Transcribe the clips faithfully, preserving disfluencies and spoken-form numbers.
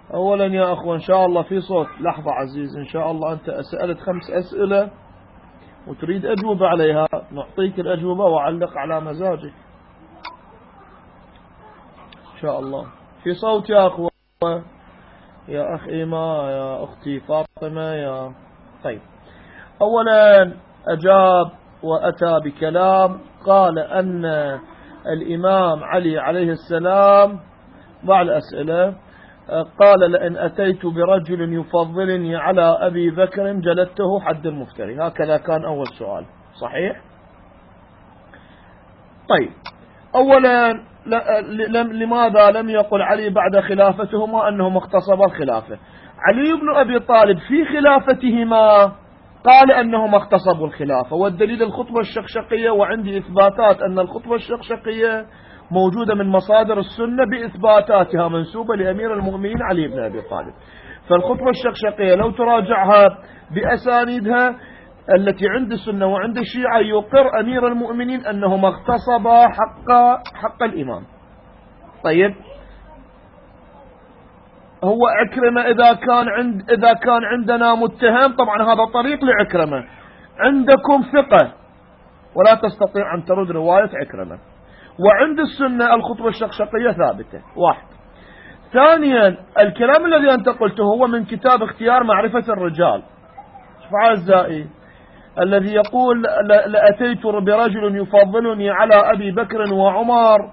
أولا يا أخوة إن شاء الله في صوت. لحظة عزيز، إن شاء الله أنت سألت خمس أسئلة وتريد أجوبة عليها، نعطيك الأجوبة وأعلق على مزاجك إن شاء الله. في صوت يا أخوة، يا أخ إيما، يا أختي فاطمة، يا طيب. أولا أجاب وأتى بكلام، قال أن الإمام علي عليه السلام مع الأسئلة قال لئن أتيت برجل يفضلني على أبي بكر جلدته حد المفتري. هكذا كان أول سؤال، صحيح؟ طيب، أولا لماذا لم يقل علي بعد خلافتهما أنهما اغتصبا الخلافة؟ علي بن أبي طالب في خلافتهما قال أنهما اغتصبوا الخلافة، والدليل الخطبة الشقشقية، وعندي إثباتات أن الخطبة الشقشقية موجودة من مصادر السنة بإثباتاتها منسوبة لأمير المؤمنين علي بن أبي طالب. فالخطبة الشقشقية لو تراجعها بأسانيدها التي عند السنة وعند الشيعة يقر أمير المؤمنين أنهما اغتصبا حق حق الإمام. طيب، هو عكرمة إذا كان عند إذا كان عندنا متهم، طبعا هذا طريق لعكرمة، عندكم ثقة ولا تستطيع أن ترد رواية عكرمة، وعند السنة الخطبة الشقشقية ثابتة. واحد. ثانيا، الكلام الذي أنت قلته هو من كتاب اختيار معرفة الرجال، شوف أعزائي، الذي يقول لأتيت برجل يفضلني على أبي بكر وعمر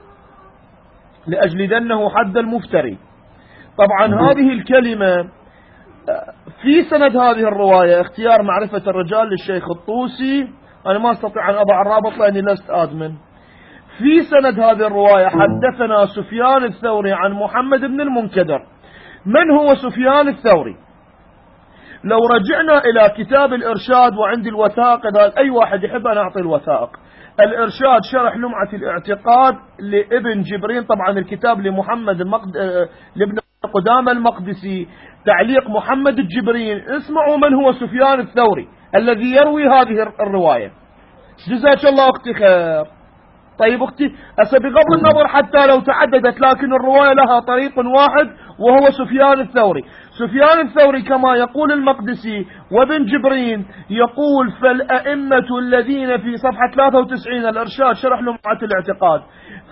لأجلدنه حد المفتري. طبعا هذه الكلمة في سند هذه الرواية اختيار معرفة الرجال للشيخ الطوسي، أنا ما أستطيع أن أضع الرابط لأني لست آدمن. في سند هذه الرواية حدثنا سفيان الثوري عن محمد بن المنكدر. من هو سفيان الثوري؟ لو رجعنا إلى كتاب الإرشاد، وعندي الوثائق، إذا أي واحد يحب أنا أعطي الوثائق. الإرشاد شرح لمعة الاعتقاد لابن جبرين، طبعا الكتاب لمحمد المقد... لابن قدامى المقدسي، تعليق محمد الجبرين. اسمعوا من هو سفيان الثوري الذي يروي هذه الرواية. جزاك الله أختي خير. طيب أختي، أسا بغض النظر حتى لو تعددت، لكن الرواية لها طريق واحد وهو سفيان الثوري. سفيان الثوري كما يقول المقدسي وابن جبرين يقول: فالأئمة الذين في صفحة ثلاثة وتسعين الإرشاد شرح لمعة الاعتقاد،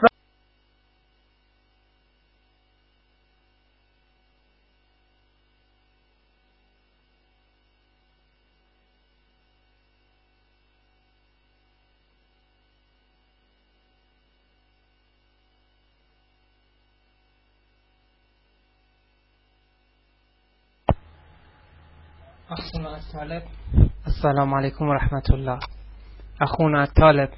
أخونا الطالب، السلام عليكم ورحمة الله. أخونا الطالب،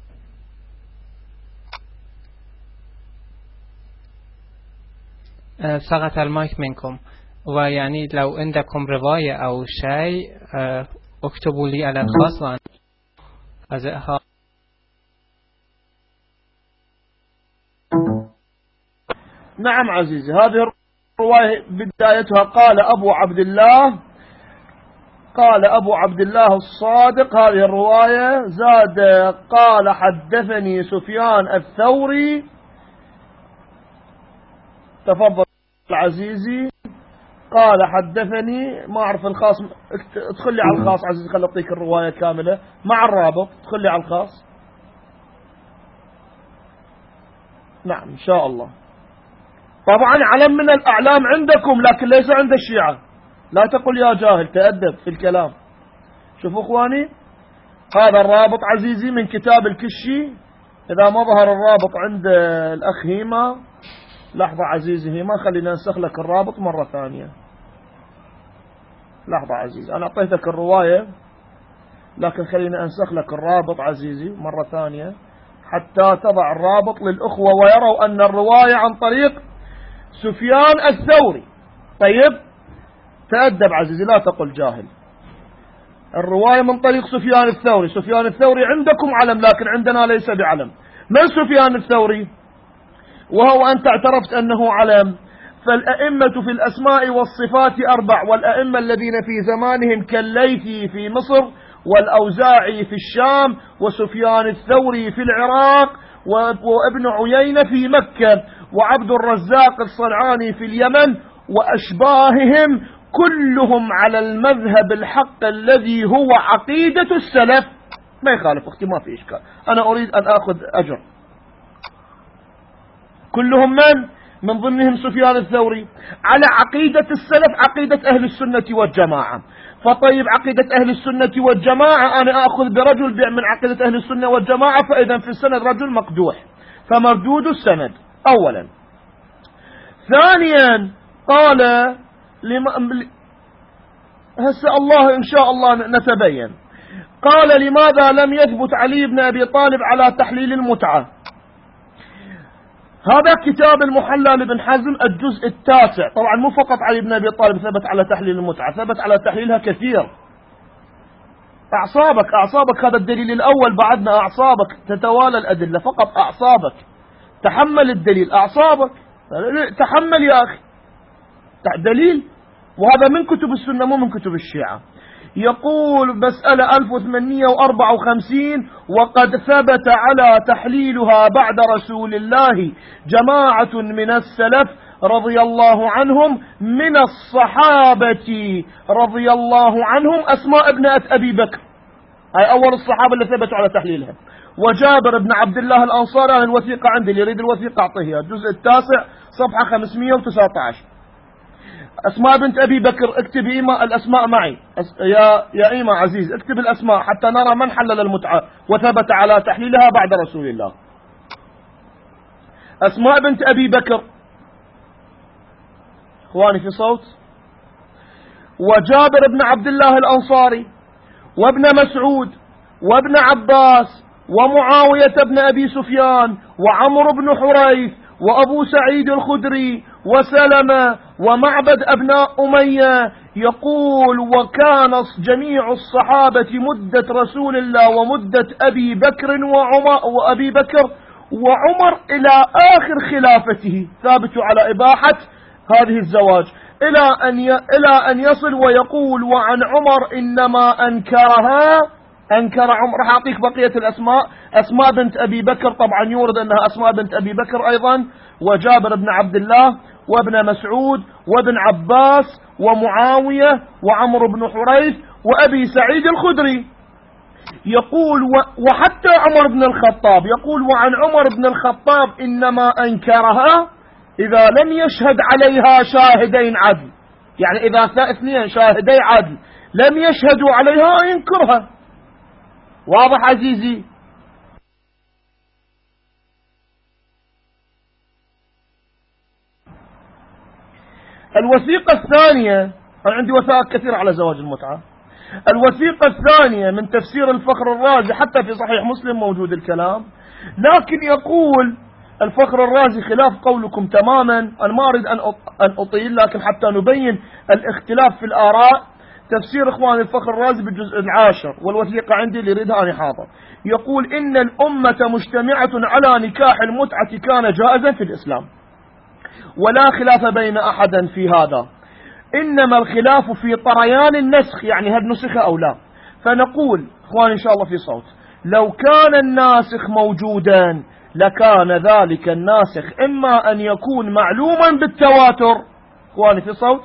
سقط المايك منكم، ويعني لو عندكم رواية أو شيء اكتبوا لي على الخاص وأنا أزعها. نعم عزيزي، هذه الرواية بدايتها قال أبو عبد الله قال أبو عبد الله الصادق، هذه الرواية زاد قال حدثني سفيان الثوري. تفضل عزيزي. قال حدثني، ما أعرف الخاص، ادخل لي على الخاص عزيزي، خل أعطيك الرواية كاملة مع الرابط، ادخل لي على الخاص. نعم إن شاء الله. طبعا علم من الأعلام عندكم لكن ليس عند الشيعة، لا تقل يا جاهل، تأدب في الكلام. شوفوا اخواني، هذا الرابط عزيزي من كتاب الكشي. اذا ما ظهر الرابط عند الاخ هيما، لحظة عزيزي هيما، خلينا ننسخ لك الرابط مرة ثانية. لحظة عزيزي، انا اعطيتك الرواية لكن خلينا انسخ لك الرابط عزيزي مرة ثانية حتى تضع الرابط للأخوة ويروا ان الرواية عن طريق سفيان الثوري. طيب تأدب عزيزي، لا تقل جاهل. الرواية من طريق سفيان الثوري. سفيان الثوري عندكم علم لكن عندنا ليس بعلم. من سفيان الثوري؟ وهو أنت اعترفت أنه علم. فالأئمة في الأسماء والصفات أربع، والأئمة الذين في زمانهم كالليثي في مصر، والأوزاعي في الشام، وسفيان الثوري في العراق، وابن عيينة في مكة، وعبد الرزاق الصنعاني في اليمن، وأشباههم كلهم على المذهب الحق الذي هو عقيدة السلف. ما يخالف أختي، ما في إشكال، أنا أريد أن أخذ أجر. كلهم من؟ من ضمنهم سفيان الثوري على عقيدة السلف، عقيدة أهل السنة والجماعة. فطيب عقيدة أهل السنة والجماعة أنا أخذ برجل من عقيدة أهل السنة والجماعة، فإذا في السند رجل مقدوح، فمردود السند أولا. ثانيا قال لما هسه الله إن شاء الله نتبين، قال لماذا لم يثبت علي بن أبي طالب على تحليل المتعة؟ هذا كتاب المحلى لابن حزم الجزء التاسع. طبعا مو فقط علي بن أبي طالب ثبت على تحليل المتعة، ثبت على تحليلها كثير. أعصابك أعصابك هذا الدليل الأول، بعدنا أعصابك تتوالى الأدلة، فقط أعصابك، تحمل الدليل، أعصابك تحمل يا أخي دليل. وهذا من كتب السنة مو من كتب الشيعة. يقول مسألة ألف وثمانمئة وأربعة وخمسين: وقد ثبت على تحليلها بعد رسول الله جماعة من السلف رضي الله عنهم من الصحابة رضي الله عنهم أسماء ابنة أبي بكر، هاي أول الصحابة اللي ثبتوا على تحليلها، وجابر بن عبد الله الأنصاري. عن الوثيقة عندي، اللي يريد الوثيقة أعطيها، الجزء التاسع صفحة خمسمئة وتسعة عشر. أسماء بنت أبي بكر، اكتب إيماء الأسماء معي يا يا إيماء عزيز، اكتب الأسماء حتى نرى من حلل المتعة وثبت على تحليلها بعد رسول الله. أسماء بنت أبي بكر، إخواني في صوت، وجابر بن عبد الله الأنصاري، وابن مسعود، وابن عباس، ومعاوية بن أبي سفيان، وعمر بن حريث، وأبو سعيد الخدري، وسلمة، ومعبد أبناء أمية. يقول وكان جميع الصحابة مدة رسول الله ومدة أبي بكر وعمر وأبي بكر وعمر إلى آخر خلافته ثابت على إباحة هذه الزواج، إلى أن إلى أن يصل ويقول وعن عمر إنما أنكرها أنكر عمر. راح أعطيك بقية الأسماء. أسماء بنت أبي بكر طبعا يورد أنها أسماء بنت أبي بكر أيضا، وجابر بن عبد الله، وابن مسعود، وابن عباس، ومعاوية، وعمر بن حريث، وأبي سعيد الخدري. يقول وحتى عمر بن الخطاب، يقول وعن عمر بن الخطاب إنما أنكرها إذا لم يشهد عليها شاهدين عدل، يعني إذا اثنين شاهدي عدل لم يشهدوا عليها ينكرها. واضح عزيزي؟ الوثيقة الثانية، أنا عندي وثائق كثيرة على زواج المتعة. الوثيقة الثانية من تفسير الفخر الرازي، حتى في صحيح مسلم موجود الكلام، لكن يقول الفخر الرازي خلاف قولكم تماما. أنا ما أريد أن أطيل، لكن حتى نبين الاختلاف في الآراء. تفسير إخوان الفخر الرازي بالجزء العاشر، والوثيقة عندي اللي يريدها أنا حاضر. يقول إن الأمة مجتمعة على نكاح المتعة كان جائزا في الإسلام، ولا خلاف بين أحد في هذا، إنما الخلاف في طريان النسخ، يعني هل نسخ أو لا. فنقول إخوان إن شاء الله في صوت، لو كان الناسخ موجودا لكان ذلك الناسخ إما أن يكون معلوما بالتواتر. إخواني في صوت،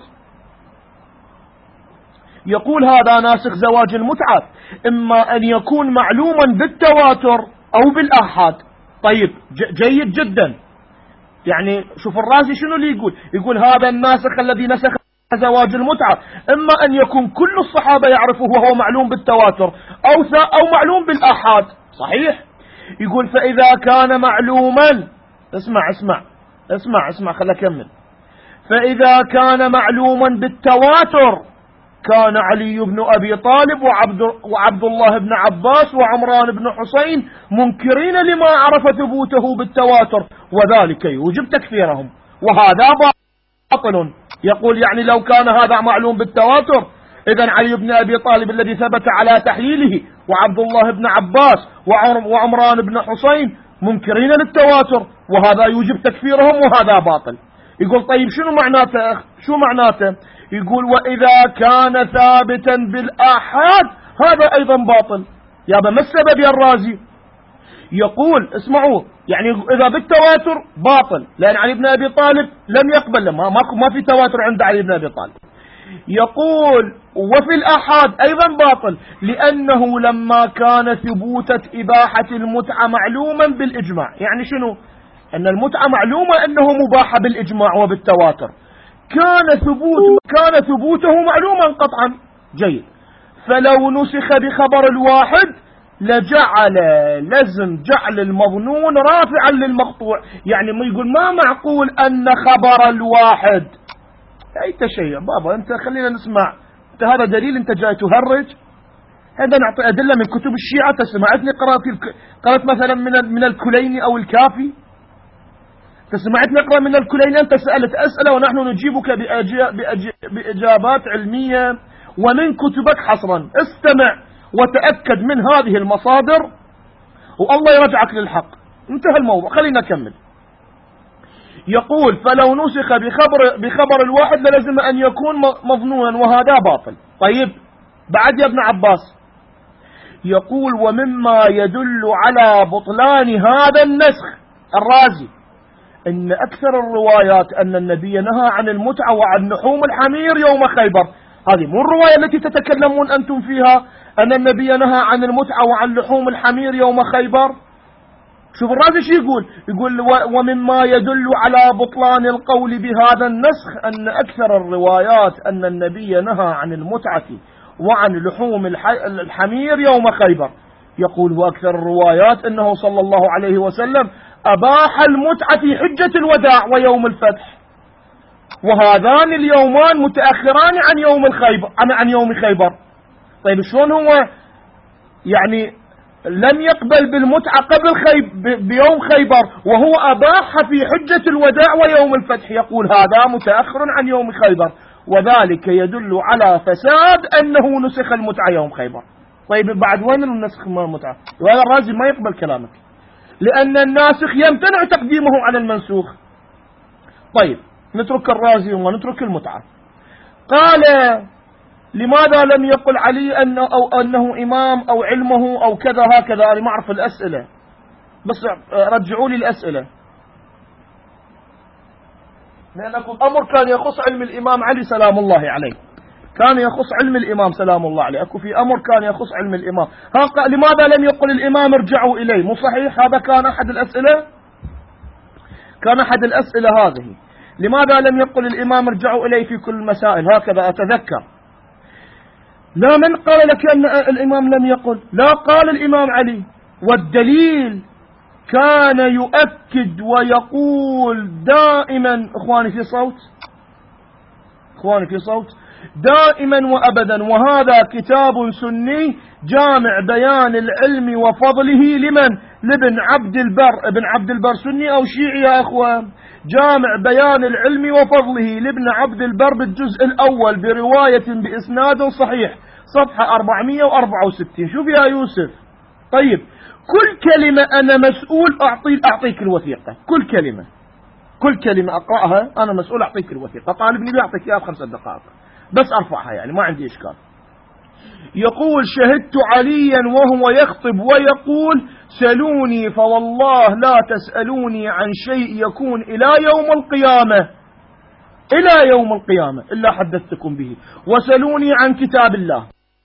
يقول هذا ناسخ زواج المتعة، إما أن يكون معلوما بالتواتر أو بالآحاد. طيب جيد جدا. يعني شوف الرازي شنو اللي يقول، يقول هذا الناسخ الذي نسخ زواج المتعة إما أن يكون كل الصحابة يعرفه وهو معلوم بالتواتر أو أو معلوم بالآحاد. صحيح. يقول فإذا كان معلوما، اسمع اسمع اسمع اسمع خلنا أكمل. فإذا كان معلوما بالتواتر كان علي بن أبي طالب وعبد, وعبد الله بن عباس وعمران بن حسين منكرين لما عرف ثبوته بالتواتر، وذلك يوجب تكفيرهم، وهذا باطل. يقول يعني لو كان هذا معلوم بالتواتر، إذن علي بن أبي طالب الذي ثبت على تحليله وعبد الله بن عباس وعمران بن حسين منكرين للتواتر، وهذا يوجب تكفيرهم، وهذا باطل. يقول طيب شنو معناته؟ شو معناته؟ يقول وإذا كان ثابتا بالآحاد هذا أيضا باطل. يابا ما السبب يا الرازي؟ يقول اسمعوا، يعني إذا بالتواتر باطل، لأن علي بن أبي طالب لم يقبل، ما ما في تواتر عند علي بن أبي طالب. يقول وفي الآحاد أيضا باطل، لأنه لما كان ثبوتة إباحة المتعة معلوما بالإجماع. يعني شنو؟ أن المتعة معلومة أنه مباحة بالإجماع وبالتواتر، كان ثبوت كان ثبوته معلوما قطعا. جيد. فلو نسخ بخبر الواحد لجعل لزم جعل المظنون رافعا للمقطوع. يعني ما يقول ما معقول أن خبر الواحد، أي تشيع بابا، أنت خلينا نسمع، أنت هذا دليل، أنت جاي تهرج. هذا نعطي أدلة من كتب الشيعة. تسمعتني قرأت الك... قرأت مثلا من من الكليني أو الكافي؟ تسمعتني أقرأ من الكليني؟ أنت سألت أسئلة ونحن نجيبك بأجي... بأجي... بإجابات علمية ومن كتبك حصرا. استمع وتأكد من هذه المصادر والله يرجعك للحق. انتهى الموضوع، خلينا نكمل. يقول فلو نسخ بخبر, بخبر الواحد للزم أن يكون مظنونا، وهذا باطل. طيب بعد يا ابن عباس، يقول ومما يدل على بطلان هذا النسخ الرازي أن أكثر الروايات أن النبي نهى عن المتعة وعن لحوم الحمير يوم خيبر. هذه مو الرواية التي تتكلمون أنتم فيها، أن النبي نهى عن المتعة وعن لحوم الحمير يوم خيبر. شوف الرازي شو يقول، يقول ومما يدل على بطلان القول بهذا النسخ أن أكثر الروايات أن النبي نهى عن المتعة وعن لحوم الحمير يوم خيبر. يقول وأكثر الروايات أنه صلى الله عليه وسلم أباح المتعة في حجة الوداع ويوم الفتح، وهذان اليومان متأخران عن يوم الخيبر عن, عن يوم خيبر. طيب شلون هو يعني لم يقبل بالمتعة قبل خيب بيوم خيبر وهو أباح في حجة الوداع ويوم الفتح؟ يقول هذا متأخر عن يوم خيبر، وذلك يدل على فساد أنه نسخ المتعة يوم خيبر. طيب بعد وين النسخ ما المتعة؟ وهذا الرازي ما يقبل كلامك، لأن الناسخ يمتنع تقديمه على المنسوخ. طيب نترك الرازي ونترك المتعة. قال لماذا لم يقل علي أنه, أو أنه إمام أو علمه أو كذا هكذا؟ أنا ما أعرف الأسئلة، بس رجعوا لي الأسئلة، لأنكم أمر كان يخص علم الإمام علي سلام الله عليه، كان يخص علم الإمام سلام الله عليه. أكو في أمر كان يخص علم الإمام. ها لماذا لم يقل الإمام ارجعوا إليه؟ مو صحيح؟ هذا كان أحد الأسئلة، كان أحد الأسئلة هذه. لماذا لم يقل الإمام ارجعوا إليه في كل المسائل؟ هكذا أتذكر. لا، من قال لك أن الإمام لم يقل؟ لا، قال الإمام علي، والدليل كان يؤكد ويقول دائما، إخواني في صوت، إخواني في صوت، دائما وأبدا، وهذا كتاب سني جامع بيان العلم وفضله لمن؟ لابن عبد البر. ابن عبد البر سني أو شيعي يا أخوان؟ جامع بيان العلم وفضله لابن عبد البر بالجزء الأول برواية بإسناد صحيح، صفحة أربعمائة وأربعة وستين. شوف يا يوسف. طيب كل كلمة أنا مسؤول أعطي أعطيك الوثيقة، كل كلمة كل كلمة أقرأها أنا مسؤول أعطيك الوثيقة. طالبني بيعطيك إياها بخمسة دقائق بس أرفعها، يعني ما عندي إشكال. يقول شهدت عليا وهو يخطب ويقول سلوني فوالله لا تسألوني عن شيء يكون إلى يوم القيامة إلى يوم القيامة إلا حدثتكم به، وسلوني عن كتاب الله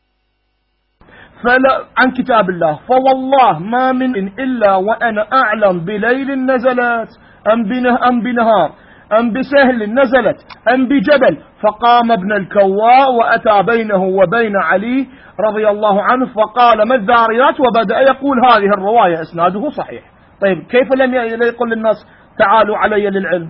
فلا عن كتاب الله فوالله ما من إلا وأنا أعلم بليل نزلت أم, بنه أم بنهار أم بسهل نزلت أم بجبل، فقام ابن الكواء وأتى بينه وبين علي رضي الله عنه فقال ما الذاريات، وبدأ يقول هذه الرواية إسناده صحيح. طيب كيف لم يقل للناس تعالوا علي للعلم؟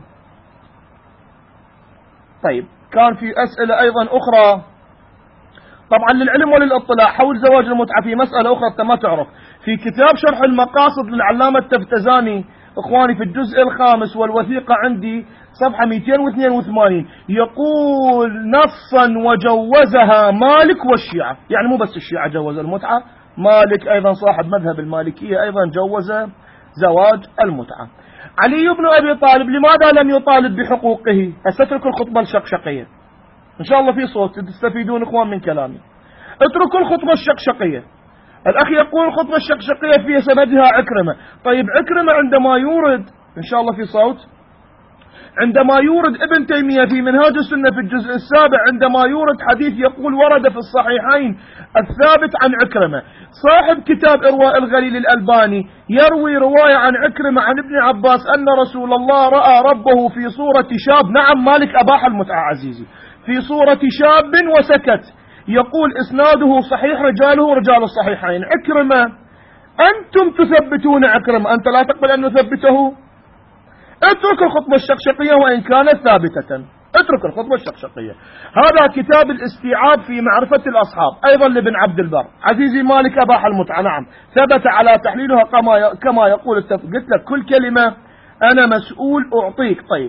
طيب كان في أسئلة أيضا أخرى طبعا للعلم وللإطلاع حول زواج المتعة. في مسألة أخرى أنت ما تعرف، في كتاب شرح المقاصد للعلامة التفتزاني إخواني في الجزء الخامس والوثيقة عندي صفحة مئتين واثنين وثمانين يقول نصا وجوزها مالك والشيعة، يعني مو بس الشيعة جوز المتعة، مالك أيضا صاحب مذهب المالكية أيضا جوز زواج المتعة. علي بن أبي طالب لماذا لم يطالب بحقوقه؟ أستترك الخطبة الشقشقية إن شاء الله في صوت تستفيدون إخوان من كلامي. اتركوا الخطبة الشقشقية. الأخ يقول الخطبة الشقشقية في سندها عكرمة. طيب عكرمة عندما يورد إن شاء الله في صوت، عندما يورد ابن تيمية في منهاج السنة في الجزء السابع، عندما يورد حديث يقول ورد في الصحيحين الثابت عن عكرمة، صاحب كتاب إرواء الغليل الألباني يروي رواية عن عكرمة عن ابن عباس أن رسول الله رأى ربه في صورة شاب. نعم مالك أباح المتعة عزيزي، في صورة شاب وسكت. يقول إسناده صحيح، رجاله رجال الصحيحين. عكرمة أنتم تثبتون عكرمة، أنت لا تقبل أن نثبته؟ اترك الخطبة الشقشقية وإن كانت ثابتة، اترك الخطبة الشقشقية. هذا كتاب الاستيعاب في معرفة الأصحاب أيضا لابن عبد البر. عزيزي مالك أباح المتعة، نعم ثبت على تحليلها كما كما يقول التف... قلت لك كل كلمة أنا مسؤول أعطيك. طيب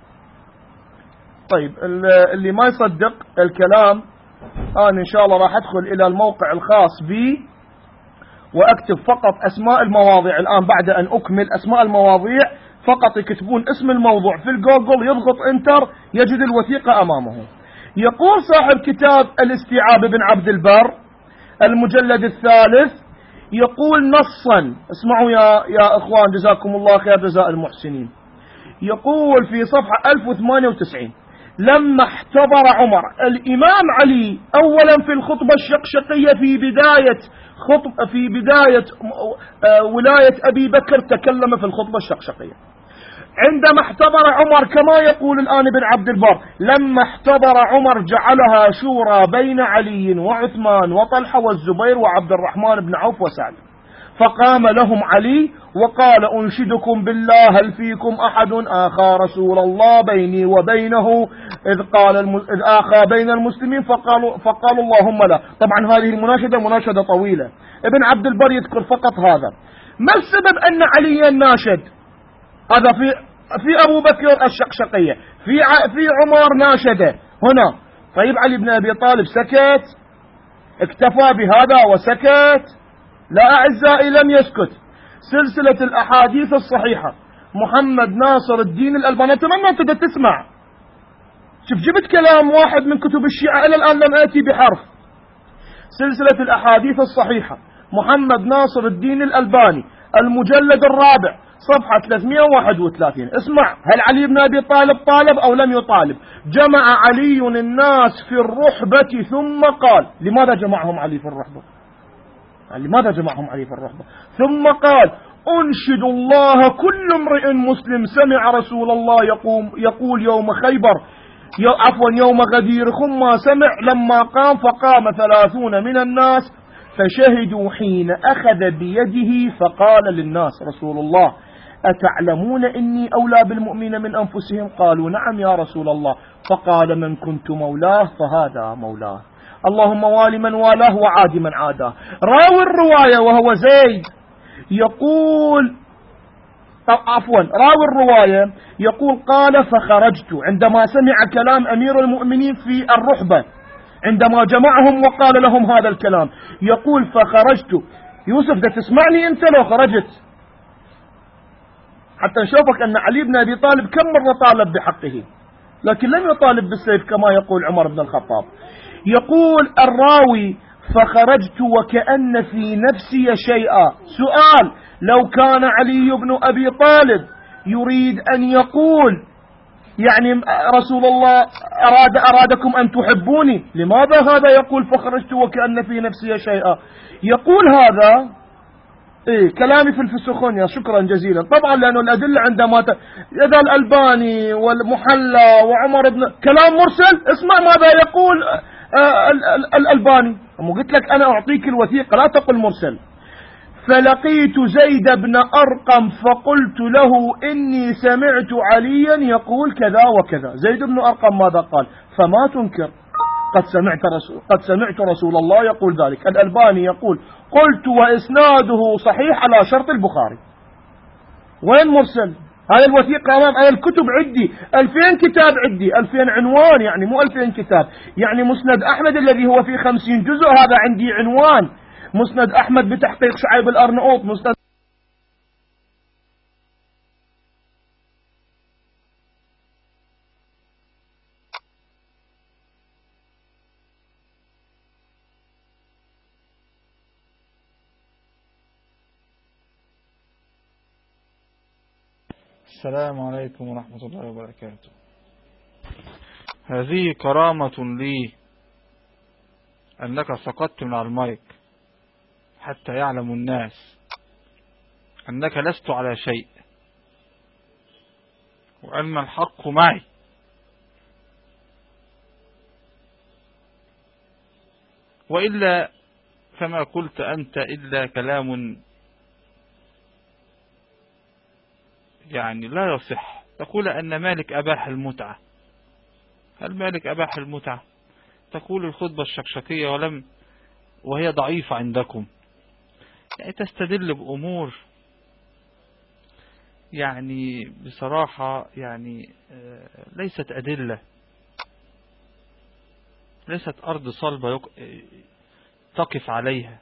طيب اللي ما يصدق الكلام أنا إن شاء الله راح أدخل إلى الموقع الخاص بي وأكتب فقط أسماء المواضيع الآن. بعد أن أكمل أسماء المواضيع فقط يكتبون اسم الموضوع في الجوجل، يضغط انتر يجد الوثيقة أمامه. يقول صاحب كتاب الاستيعاب ابن عبد البر المجلد الثالث، يقول نصا، اسمعوا يا يا اخوان جزاكم الله خير جزاء المحسنين، يقول في صفحة ألف وثمانية وتسعين: لما احتضر عمر الإمام علي أولا في الخطبة الشقشقية في بداية خطب في بداية ولاية أبي بكر تكلم في الخطبة الشقشقية. عندما احتضر عمر كما يقول الآن ابن عبد البر، لما احتضر عمر جعلها شورى بين علي وعثمان وطلحة والزبير وعبد الرحمن بن عوف وسعد، فقام لهم علي وقال: أنشدكم بالله هل فيكم أحد آخى رسول الله بيني وبينه إذ قال الم... إذ آخى بين المسلمين فقالوا فقالوا اللهم لا. طبعا هذه المناشدة مناشدة طويلة، ابن عبد البر يذكر فقط هذا. ما السبب أن عليا ناشد؟ هذا في في أبو بكر الشقشقية، في ع... في عمر ناشده هنا. طيب علي بن أبي طالب سكت، اكتفى بهذا وسكت؟ لا أعزائي لم يسكت. سلسلة الأحاديث الصحيحة محمد ناصر الدين الألباني، أتمنى أنت تسمع. شوف جبت كلام واحد من كتب الشيعة إلى الآن لم أتي بحرف. سلسلة الأحاديث الصحيحة محمد ناصر الدين الألباني المجلد الرابع صفحة ثلاثمئة وواحد وثلاثين. اسمع، هل علي بن أبي طالب طالب أو لم يطالب؟ جمع علي الناس في الرحبة ثم قال. لماذا جمعهم علي في الرحبة؟ لماذا جمعهم علي في الرحبة؟ ثم قال: أنشد الله كل امرئ مسلم سمع رسول الله يقوم يقول يوم خيبر عفوا يوم غدير خما سمع لما قام فقام ثلاثون من الناس فشهدوا حين أخذ بيده فقال للناس رسول الله: أتعلمون إني أولى بالمؤمنين من أنفسهم؟ قالوا: نعم يا رسول الله. فقال: من كنت مولاه فهذا مولاه، اللهم والي من والاه وعادي من عاداه. راوي الرواية وهو زيد يقول عفوا راوي الرواية يقول: قال فخرجت عندما سمع كلام أمير المؤمنين في الرحبة، عندما جمعهم وقال لهم هذا الكلام، يقول فخرجت. يوسف ده تسمعني أنت لو خرجت حتى نشوفك أن علي بن أبي طالب كم مرة طالب بحقه، لكن لم يطالب بالسيف كما يقول عمر بن الخطاب. يقول الراوي: فخرجت وكأن في نفسي شيئا. سؤال: لو كان علي بن أبي طالب يريد أن يقول يعني رسول الله أراد أرادكم أن تحبوني، لماذا هذا يقول فخرجت وكأن في نفسي شيئا؟ يقول هذا إيه كلامي في الفسخونيا. شكرا جزيلا. طبعا لأنه الأدلة عندما ت... إذا الألباني والمحلى وعمر بن كلام مرسل. اسمع ماذا يقول آه الألباني. قلت لك أنا أعطيك الوثيقة لا تقل مرسل. فلقيت زيد بن أرقم فقلت له إني سمعت عليا يقول كذا وكذا. زيد بن أرقم ماذا قال؟ فما تنكر قد سمعت رسول قد سمعت رسول الله يقول ذلك. الألباني يقول: قلت وإسناده صحيح على شرط البخاري. وين مرسل؟ هاي الوثيقة أمام هاي الكتب عندي ألفين كتاب، عندي ألفين عنوان، يعني مو ألفين كتاب. يعني مسند أحمد الذي هو في خمسين جزء هذا عندي عنوان، مسند أحمد بتحقيق شعيب الأرنؤوط، مسند السلام عليكم ورحمة الله وبركاته. هذه كرامة لي أنك سقطت من على المايك حتى يعلم الناس أنك لست على شيء وأن الحق معي. وإلا فما قلت أنت إلا كلام يعني لا يصح. تقول أن مالك أباح المتعة. هل مالك أباح المتعة؟ تقول الخطبة الشكشكية ولم وهي ضعيفة عندكم. يعني تستدل بأمور يعني بصراحة يعني ليست أدلة، ليست أرض صلبة تقف عليها.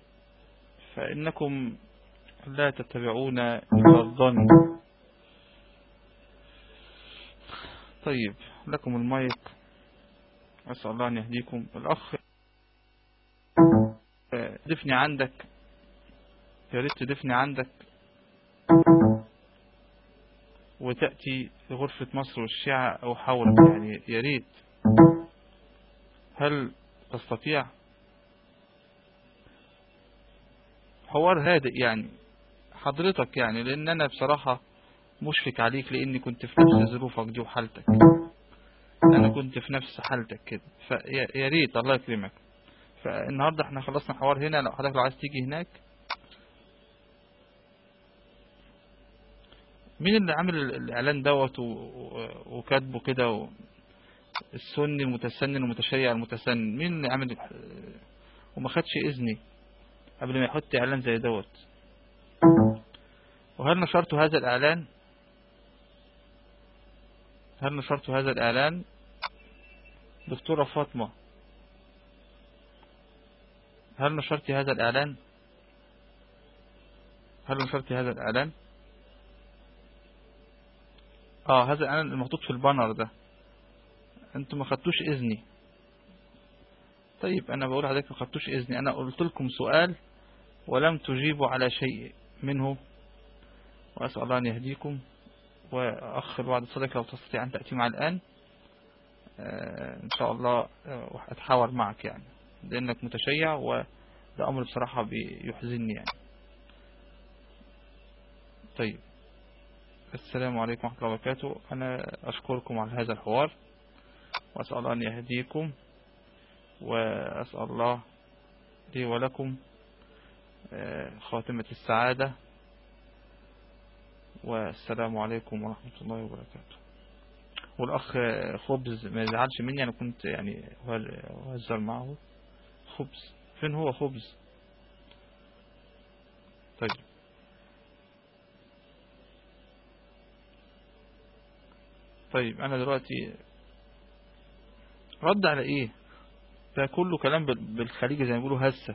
فإنكم لا تتبعون إلا الظن. طيب لكم المايك، أسأل الله أن يهديكم. الأخ دفني عندك، يا ريت تدفني عندك وتأتي لغرفة مصر والشيعة أو حولك، يعني يا ريت. هل تستطيع؟ حوار هادئ يعني حضرتك، يعني لأن أنا بصراحة مشفق عليك، لأني كنت في نفس ظروفك دي وحالتك، أنا كنت في نفس حالتك كده. فيا ريت الله يكرمك. فالنهاردة احنا خلصنا حوار هنا، لو حضرتك لو عايز تيجي هناك. مين اللي عامل الإعلان دوت وكاتبه كده؟ السني المتسنن المتشيع المتسنن، مين اللي عامل وما خدش إذني قبل ما يحط إعلان زي دوت؟ وهل نشرت هذا الإعلان؟ هل نشرت هذا الإعلان؟ دكتورة فاطمة، هل نشرت هذا الإعلان؟ هل نشرت هذا الإعلان؟ اه هذا الإعلان المحطوط في البانر ده، انتوا ما خدتوش إذني. طيب أنا بقول عليك ما خدتوش إذني. أنا قلت لكم سؤال ولم تجيبوا على شيء منه، وأسأل الله أن يهديكم. وأخ الوعد الصديق، لو تستطيع أن تأتي مع الآن آه إن شاء الله آه أتحاور معك، يعني لأنك متشيع وده أمر بصراحة بيحزنني يعني. طيب السلام عليكم ورحمة الله وبركاته. أنا أشكركم على هذا الحوار وأسأل الله أن يهديكم، وأسأل الله لي ولكم خاتمة السعادة، والسلام عليكم ورحمة الله وبركاته. والأخ خبز ما يزعلش مني، أنا كنت يعني أهزر معه. خبز فين هو خبز؟ طيب طيب أنا دلوقتي رد على إيه؟ ده كله كلام بالخليجي زي ما بيقولوا هسه.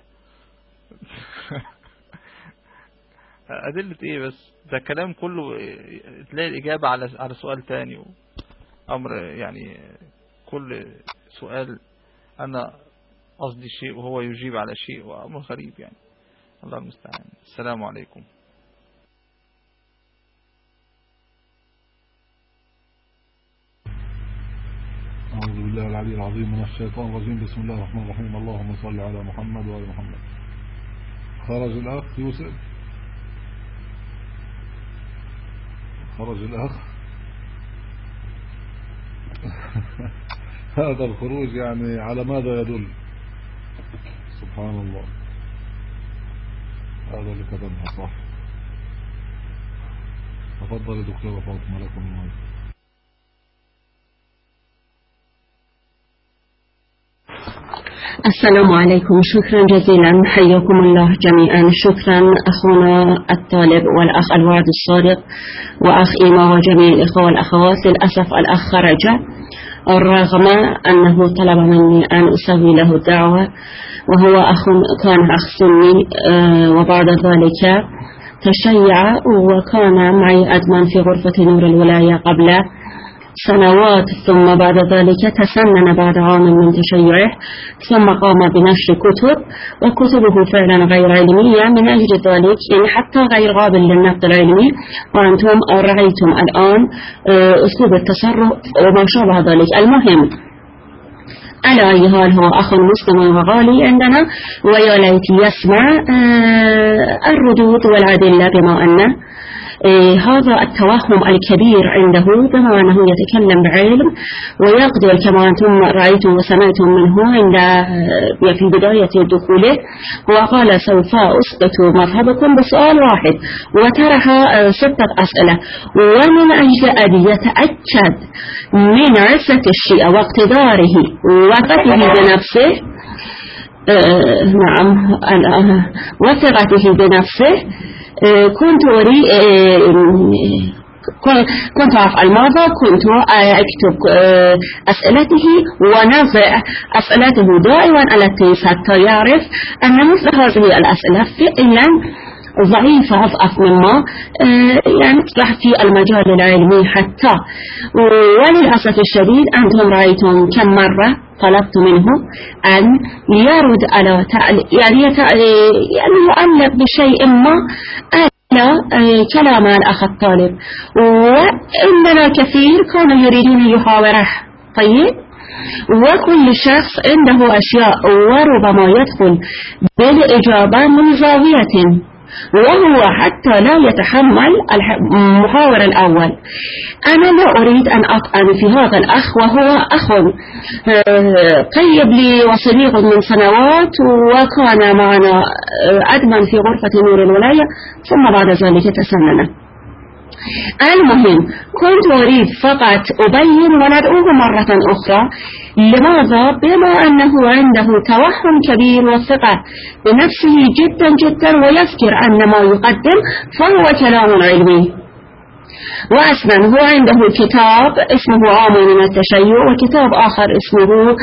أدلة إيه بس؟ ده كلام كله تلاقي الإجابة على على سؤال تاني، أمر يعني كل سؤال أنا قصدي شيء وهو يجيب على شيء، وأمر غريب يعني. الله المستعان. السلام عليكم. أعوذ بالله العلي العظيم من الشيطان الرجيم. بسم الله الرحمن الرحيم. اللهم صل على محمد وعلى محمد. خرج الأخ يوسف، خرج الأخ. هذا الخروج يعني على ماذا يدل؟ سبحان الله. هذا اللي كتبها صح. تفضل دكتورة فاطمة، لكم المايك. السلام عليكم. شكرا جزيلا، حياكم الله جميعا. شكرا أخونا الطالب والأخ الوعد الصادق وأخ إيما وجميع الإخوة والأخوات. للأسف الأخ خرج رغم أنه طلب مني أن أسوي له الدعوة، وهو أخ كان أخ سني وبعد ذلك تشيع، وكان معي أدمان في غرفة نور الولاية قبله، سنوات، ثم بعد ذلك تسنن بعد عام من تشيعه، ثم قام بنشر كتب، وكتبه فعلا غير علمية. من أجل ذلك يعني حتى غير قابل للنقد العلمي، وأنتم رأيتم الآن أسلوب التصرف وما شابه ذلك. المهم على أي حال هو أخ مسلم وغالي عندنا، ويا ليت يسمع الردود والأدلة، بما أنه هذا التوهم الكبير عنده، بما أنه يتكلم بعلم ويقدر كما أنتم رأيتم وسمعتم منه عند في بداية دخوله، وقال سوف أثبت مذهبكم بسؤال واحد، وطرح ستة أسئلة، ومن أجل أن يتأكد من عزة الشيعة واقتداره وثقته بنفسه نعم وثقته بنفسه كنت أريد كنت أفعل ماذا؟ كنت أكتب أسئلته ونضع أسئلته دائما على التيس حتى يعرف أن مثل هذه الأسئلة فعلا ضعيفة أضعف مما يعني تصلح في المجال العلمي حتى. وللأسف الشديد أنتم رأيتم كم مرة طلبت منه أن يرد على يعني يعني يعلق بشيء ما على كلام الأخ الطالب، وعندنا كثير كانوا يريدون يحاوره. طيب، وكل شخص عنده أشياء وربما يدخل بالإجابة من زاوية، وهو حتى لا يتحمل المحاور الأول. أنا لا أريد أن أطعن في هذا الأخ، وهو أخ طيب لي وصديق من سنوات، وكان معنا أدمن في غرفة نور الولاية، ثم بعد ذلك تسنن. المهم كنت أريد فقط أبين وندعوه مرة أخرى. لماذا؟ بما أنه عنده توهم كبير وثقة بنفسه جدا جدا، ويذكر أن ما يقدم فهو كلام علمي. وأصلا هو عنده كتاب اسمه عام من التشيع، وكتاب آخر اسمه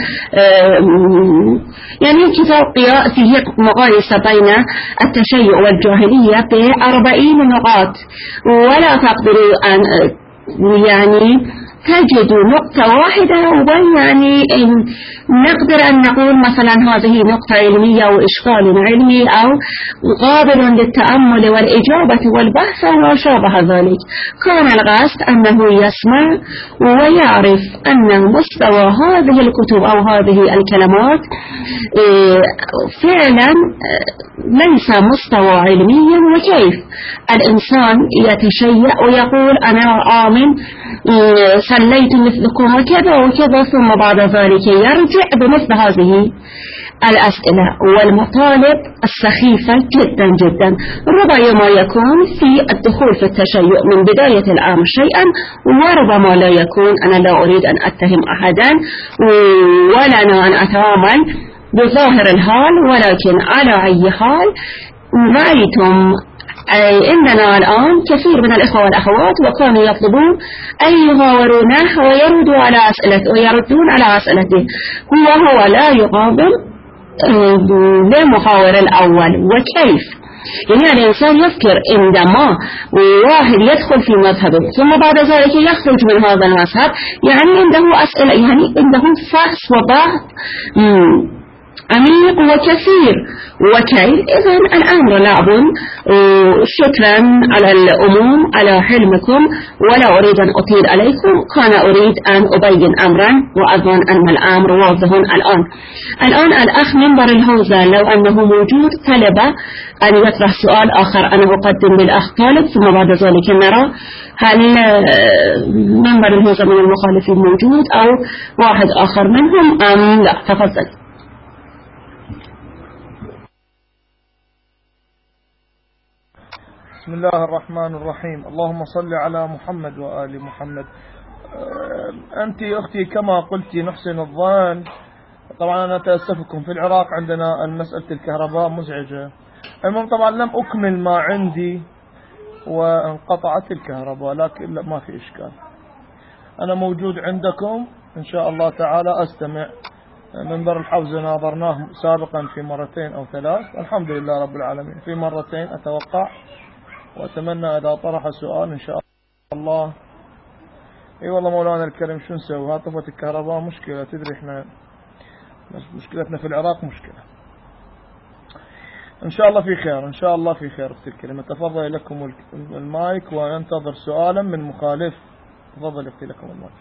يعني كتاب فيه مقايسة بين التشيع والجاهلية بأربعين نقاط، ولا تقدروا أن يعني تجد نقطة واحدة ويعني نقدر أن نقول مثلا هذه نقطة علمية أو إشكال علمي أو قابل للتأمل والإجابة والبحث وما شابه ذلك. كان القصد أنه يسمع ويعرف أن مستوى هذه الكتب أو هذه الكلمات فعلا ليس مستوى علميا، وكيف الإنسان يتشيع ويقول أنا آمن صليت مثلكم وكذا وكذا، ثم بعد ذلك يرجع بمثل هذه الأسئلة والمطالب السخيفة جدا جدا. ربما يكون في الدخول في التشيع من بداية الأمر شيئا، وربما لا يكون. أنا لا أريد أن أتهم أحدا ولا أن أتعامل بظاهر الحال، ولكن على أي حال رأيتم عندنا الآن كثير من الإخوة والأخوات وكانوا يطلبون أن يحاورونه ويردوا على أسئلته ويردون على أسئلته، وهو لا يقابل للمحاور الأول. وكيف يعني الإنسان يفكر عندما واحد يدخل في مذهبه ثم بعد ذلك يخرج من هذا المذهب، يعني عنده أسئلة، يعني عنده فحص وبحث عميق وكثير. وكيف إذن الأمر لعب. شكرا على الأموم على حلمكم، ولا أريد أن أطيل عليكم. كان أريد أن أبين أمرا، وأظن أن الأمر واضح الآن. الآن الأخ منبر الهوزة لو أنه موجود طلب أن يطرح سؤال آخر، أنا أقدم للأخ طالب، ثم بعد ذلك نرى هل منبر الهوزة من المخالفين موجود أو واحد آخر منهم أم لا. تفضل. بسم الله الرحمن الرحيم. اللهم صل على محمد وآل محمد. أنت أختي كما قلت نحسن الظن. طبعا أنا أتأسفكم، في العراق عندنا مسألة الكهرباء مزعجة. المهم طبعا لم أكمل ما عندي وانقطعت الكهرباء، لكن ما في إشكال. أنا موجود عندكم إن شاء الله تعالى أستمع. منبر الحوزة ناظرناه سابقا في مرتين أو ثلاث، الحمد لله رب العالمين، في مرتين أتوقع، وأتمنى إذا طرح سؤال إن شاء الله اي والله مولانا الكريم، شو نسوي؟ طفت الكهرباء مشكلة، تدري احنا مشكلتنا في العراق مشكلة. ان شاء الله في خير، ان شاء الله في خير. اختي الكريمة تفضل لكم المايك وانتظر سؤالا من مخالف. تفضل اختي لكم المايك.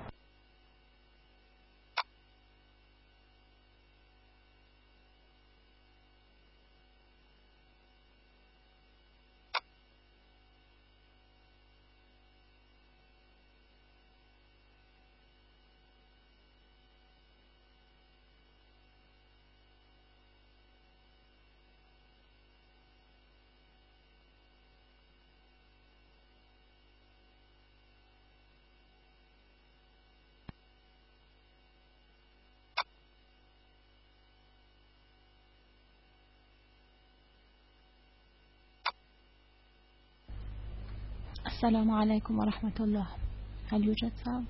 السلام عليكم ورحمة الله. هل يوجد صوت؟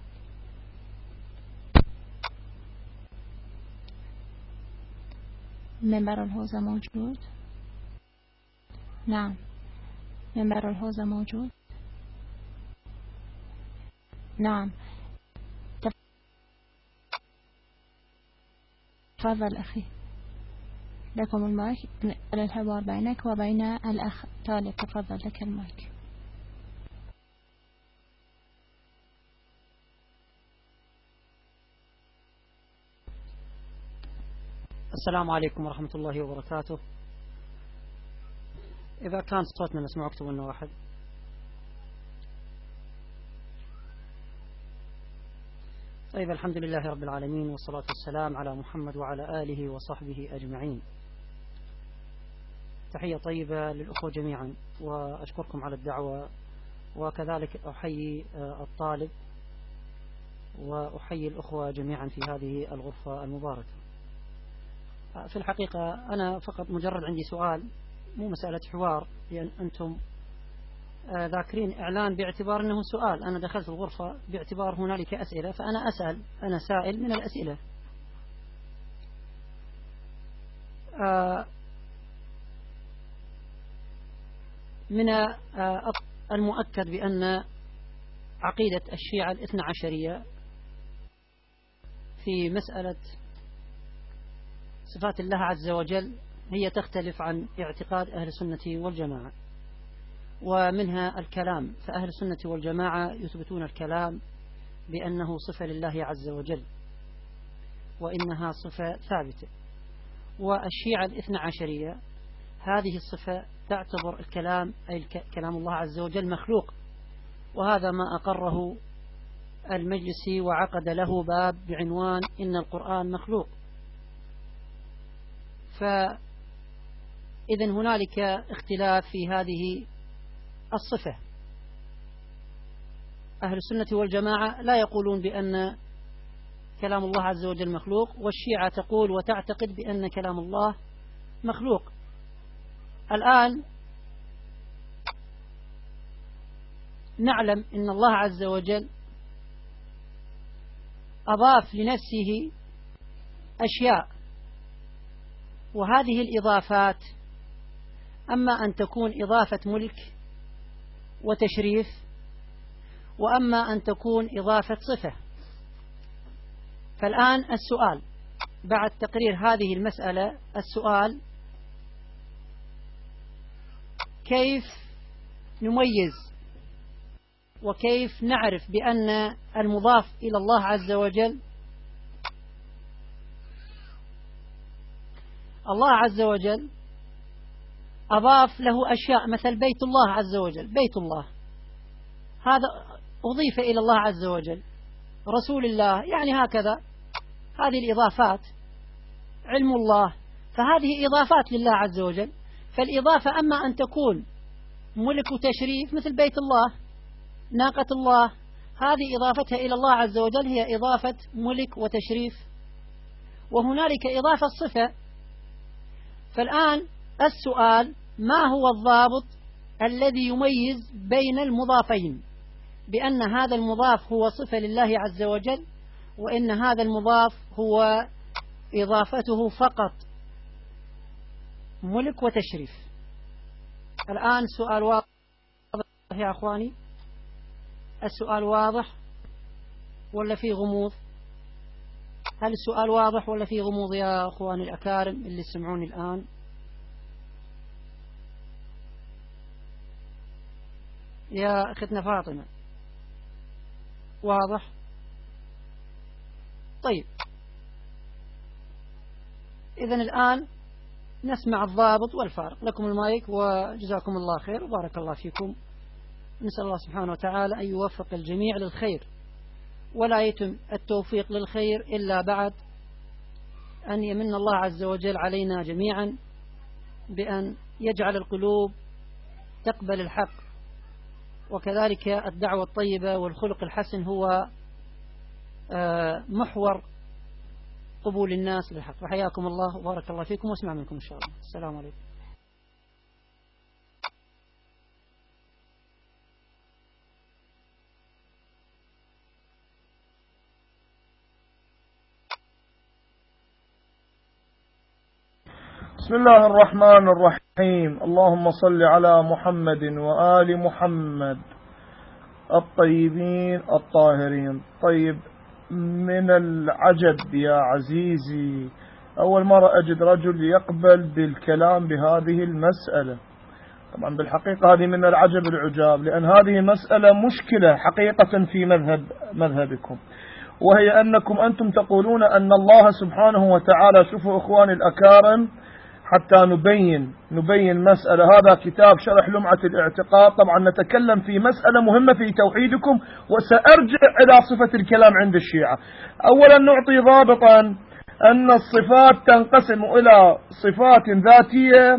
منبر الهوزة موجود؟ نعم، منبر الهوزة موجود؟ نعم، تفضل أخي، لكم المايك للحوار بينك وبين الأخ طالب. تفضل لك المايك. السلام عليكم ورحمة الله وبركاته. إذا كان صوتنا نسمع اكتبوا لنا واحد. طيب، الحمد لله رب العالمين، والصلاة والسلام على محمد وعلى آله وصحبه أجمعين. تحية طيبة للأخوة جميعا، وأشكركم على الدعوة، وكذلك أحيي الطالب وأحيي الأخوة جميعا في هذه الغرفة المباركة. في الحقيقة أنا فقط مجرد عندي سؤال، مو مسألة حوار، لأن أنتم ذاكرين إعلان باعتبار أنه سؤال. أنا دخلت الغرفة باعتبار هنالك أسئلة، فأنا أسأل، أنا سائل من الأسئلة. من المؤكد بأن عقيدة الشيعة الاثنى عشرية في مسألة صفات الله عز وجل هي تختلف عن اعتقاد أهل السنة والجماعة، ومنها الكلام. فأهل السنة والجماعة يثبتون الكلام بأنه صفة لله عز وجل، وإنها صفة ثابتة. والشيعة الاثنى عشرية هذه الصفة تعتبر الكلام أي كلام الله عز وجل مخلوق، وهذا ما أقره المجلسي وعقد له باب بعنوان إن القرآن مخلوق. فإذن هنالك اختلاف في هذه الصفة. أهل السنة والجماعة لا يقولون بأن كلام الله عز وجل مخلوق، والشيعة تقول وتعتقد بأن كلام الله مخلوق. الآن نعلم أن الله عز وجل أضاف لنفسه أشياء، وهذه الإضافات أما أن تكون إضافة ملك وتشريف، وأما أن تكون إضافة صفة. فالآن السؤال بعد تقرير هذه المسألة، السؤال كيف نميز وكيف نعرف بأن المضاف إلى الله عز وجل الله عز وجل أضاف له أشياء مثل بيت الله عز وجل، بيت الله هذا أضيف إلى الله عز وجل، رسول الله، يعني هكذا هذه الإضافات، علم الله، فهذه إضافات لله عز وجل. فالإضافة أما أن تكون ملك وتشريف مثل بيت الله، ناقة الله، هذه إضافتها إلى الله عز وجل هي إضافة ملك وتشريف، وهنالك إضافة صفة. فالآن السؤال ما هو الضابط الذي يميز بين المضافين بأن هذا المضاف هو صفة لله عز وجل، وإن هذا المضاف هو إضافته فقط ملك وتشريف؟ الآن سؤال واضح يا أخواني، السؤال واضح. ولا في غموض؟ هل السؤال واضح ولا في غموض يا أخواني الأكارم اللي سمعوني الآن؟ يا أختنا فاطمة واضح؟ طيب إذن الآن نسمع الضابط والفارق. لكم المايك وجزاكم الله خير وبارك الله فيكم. نسأل الله سبحانه وتعالى أن يوفق الجميع للخير، ولا يتم التوفيق للخير إلا بعد أن يمن الله عز وجل علينا جميعا بأن يجعل القلوب تقبل الحق، وكذلك الدعوة الطيبة والخلق الحسن هو محور قبول الناس للحق. وحياكم الله وبارك الله فيكم واسمع منكم إن شاء الله. السلام عليكم. بسم الله الرحمن الرحيم. اللهم صل على محمد وآل محمد الطيبين الطاهرين. طيب، من العجب يا عزيزي أول مرة أجد رجل يقبل بالكلام بهذه المسألة. طبعا بالحقيقة هذه من العجب العجاب، لأن هذه مسألة مشكلة حقيقة في مذهب مذهبكم، وهي أنكم أنتم تقولون أن الله سبحانه وتعالى، شوفوا إخواني الأكارم حتى نبين نبين مسألة. هذا كتاب شرح لمعة الاعتقاد. طبعا نتكلم في مسألة مهمة في توحيدكم، وسأرجع إلى صفة الكلام عند الشيعة. أولا نعطي ضابطا أن الصفات تنقسم إلى صفات ذاتية،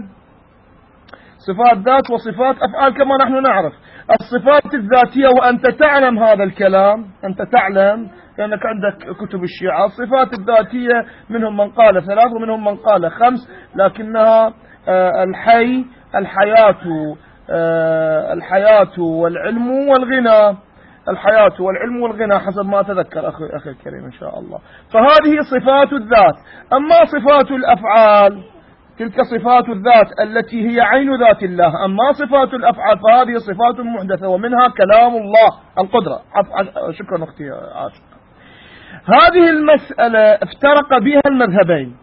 صفات ذات وصفات أفعال كما نحن نعرف. الصفات الذاتية، وأنت تعلم هذا الكلام، أنت تعلم لأنك عندك كتب الشيعة، الصفات الذاتية منهم من قال ثلاث ومنهم من قال خمس، لكنها الحي، الحياة، الحياة والعلم والغنى، الحياة والعلم والغنى حسب ما أتذكر أخي, أخي الكريم إن شاء الله. فهذه صفات الذات. أما صفات الأفعال تلك صفات الذات التي هي عين ذات الله. أما صفات الأفعال فهذه صفات محدثة، ومنها كلام الله القدرة. شكرا أختي عاشق. هذه المسألة افترق بها المذهبين.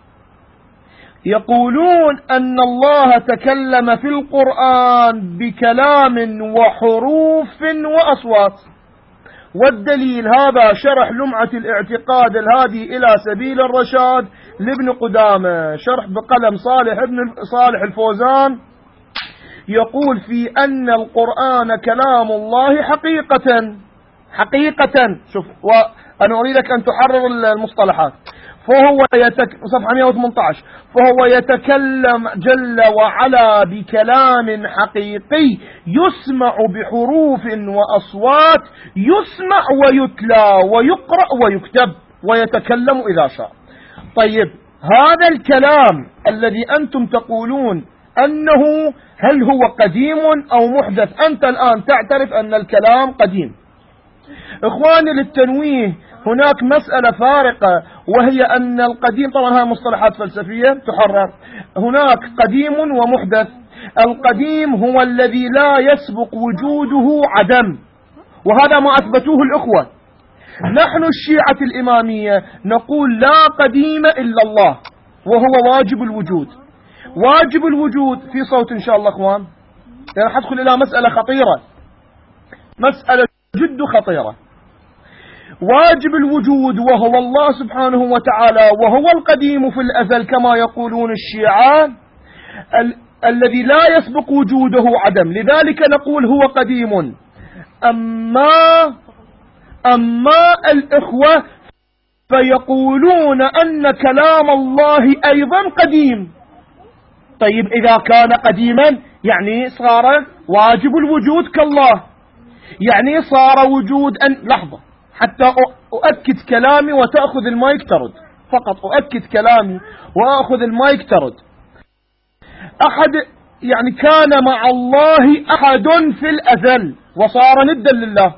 يقولون أن الله تكلم في القرآن بكلام وحروف وأصوات، والدليل هذا شرح لمعة الاعتقاد الهادي إلى سبيل الرشاد لابن قدامة، شرح بقلم صالح ابن صالح الفوزان، يقول في أن القرآن كلام الله حقيقة حقيقة. شوف، وأنا أريدك أن تحرر المصطلحات. فهو يتك... صفحة مئة وثمانية عشر فهو يتكلم جل وعلا بكلام حقيقي يسمع بحروف وأصوات، يسمع ويتلى ويقرأ ويكتب ويتكلم إذا شاء. طيب، هذا الكلام الذي أنتم تقولون أنه هل هو قديم أو محدث؟ أنت الآن تعترف أن الكلام قديم. إخواني للتنويه، هناك مسألة فارقة، وهي أن القديم، طبعا هذه مصطلحات فلسفية تحرر، هناك قديم ومحدث. القديم هو الذي لا يسبق وجوده عدم، وهذا ما أثبتوه الأخوة. نحن الشيعة الإمامية نقول لا قديم إلا الله، وهو واجب الوجود. واجب الوجود في صوت إن شاء الله أخوان، يعني حدخل إلى مسألة خطيرة، مسألة جد خطيرة. واجب الوجود وهو الله سبحانه وتعالى، وهو القديم في الأزل كما يقولون الشيعة، ال الذي لا يسبق وجوده عدم، لذلك نقول هو قديم. أما أما الإخوة فيقولون أن كلام الله أيضا قديم. طيب، إذا كان قديما يعني صار واجب الوجود كالله، يعني صار وجود أن لحظة حتى أؤكد كلامي وتأخذ المايك ترد، فقط أؤكد كلامي وأخذ المايك ترد. أحد يعني كان مع الله أحد في الأزل وصار ندا لله.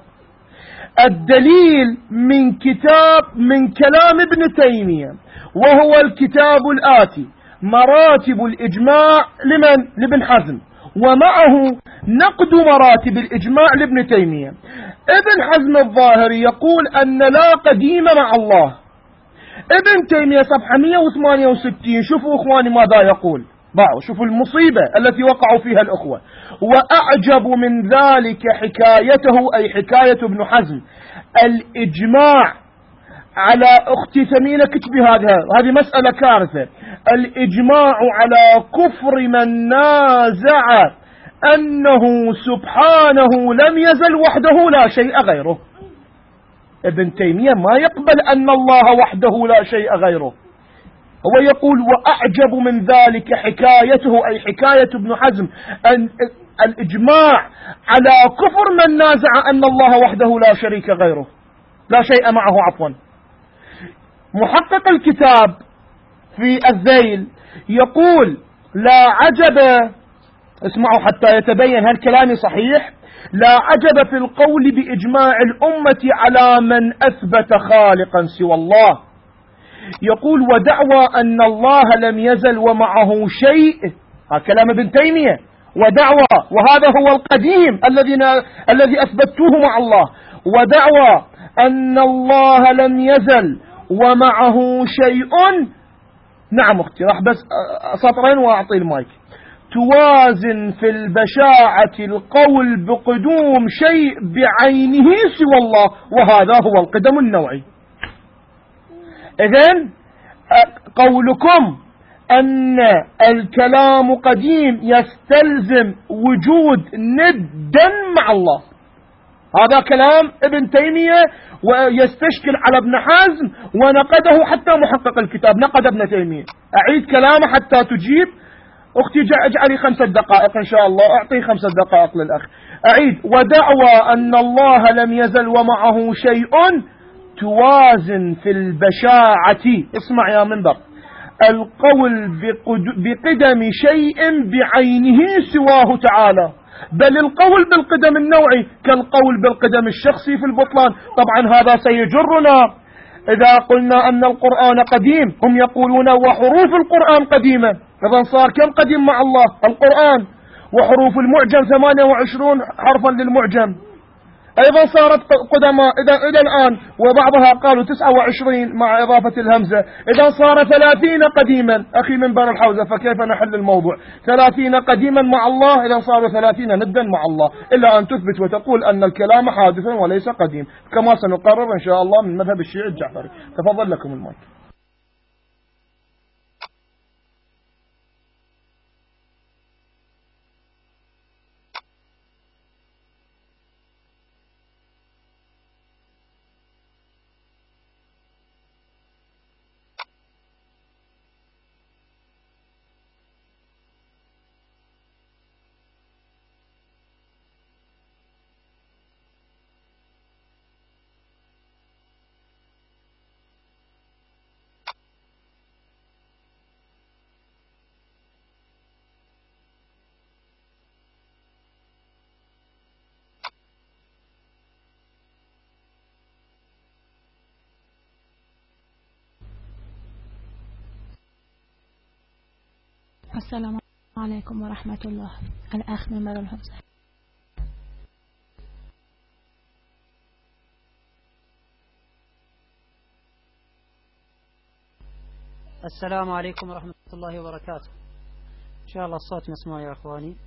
الدليل من كتاب من كلام ابن تيمية، وهو الكتاب الآتي: مراتب الإجماع لمن؟ لابن حزم. ومعه نقد مراتب الإجماع لابن تيمية. ابن حزم الظاهري يقول أن لا قديم مع الله. ابن تيمية صفحة مئة وثمانية وستين، شوفوا إخواني ماذا يقول، باعوا شوفوا المصيبة التي وقعوا فيها الأخوة. وأعجب من ذلك حكايته، أي حكاية ابن حزم، الإجماع على أختي ثمينة كتبي هذا، هذه مسألة كارثة، الإجماع على كفر من نازع أنه سبحانه لم يزل وحده لا شيء غيره. ابن تيمية ما يقبل أن الله وحده لا شيء غيره. هو يقول وأعجب من ذلك حكايته، أي حكاية ابن حزم، أن الإجماع على كفر من نازع أن الله وحده لا شريك غيره، لا شيء معه عفوا. محقق الكتاب في الذيل يقول لا عجب، اسمعوا حتى يتبين هل كلامي صحيح، لا عجب في القول بإجماع الأمة على من أثبت خالقا سوى الله. يقول ودعوى أن الله لم يزل ومعه شيء، هذا كلام ابن تيمية، ودعوى، وهذا هو القديم الذي الذي أثبتوه مع الله، ودعوى أن الله لم يزل ومعه شيء. نعم أختي، راح بس سطرين وأعطي المايك. توازن في البشاعة القول بقدوم شيء بعينه سوى الله، وهذا هو القدم النوعي. إذن قولكم أن الكلام قديم يستلزم وجود ندا مع الله، هذا كلام ابن تيمية ويستشكل على ابن حزم، ونقده حتى محقق الكتاب، نقد ابن تيمية. أعيد كلامه حتى تجيب أختي، اجعلي خمسة دقائق إن شاء الله، أعطي خمسة دقائق للأخ. أعيد ودعوى أن الله لم يزل ومعه شيء توازن في البشاعة، اسمع يا منبر، القول بقدم شيء بعينه سواه تعالى، بل القول بالقدم النوعي كالقول بالقدم الشخصي في البطلان. طبعا هذا سيجرنا إذا قلنا أن القرآن قديم، هم يقولون وحروف القرآن قديمة، إذا صار كم قديم مع الله القرآن، وحروف المعجم ثمانية وعشرين حرفا للمعجم أيضا صارت قدماء إذا إلى الآن، وبعضها قالوا تسعة وعشرين مع إضافة الهمزة، إذا صار ثلاثين قديما. أخي من بر الحوزة، فكيف نحل الموضوع؟ ثلاثين قديما مع الله، إذا صاروا ثلاثين ندا مع الله، إلا أن تثبت وتقول أن الكلام حادث وليس قديم، كما سنقرر إن شاء الله من مذهب الشيعي الجعفري. تفضل لكم المايك. السلام عليكم ورحمة الله. الأخ من بر الحوزة. السلام عليكم ورحمة الله وبركاته. إن شاء الله الصوت مسموع يا أخواني.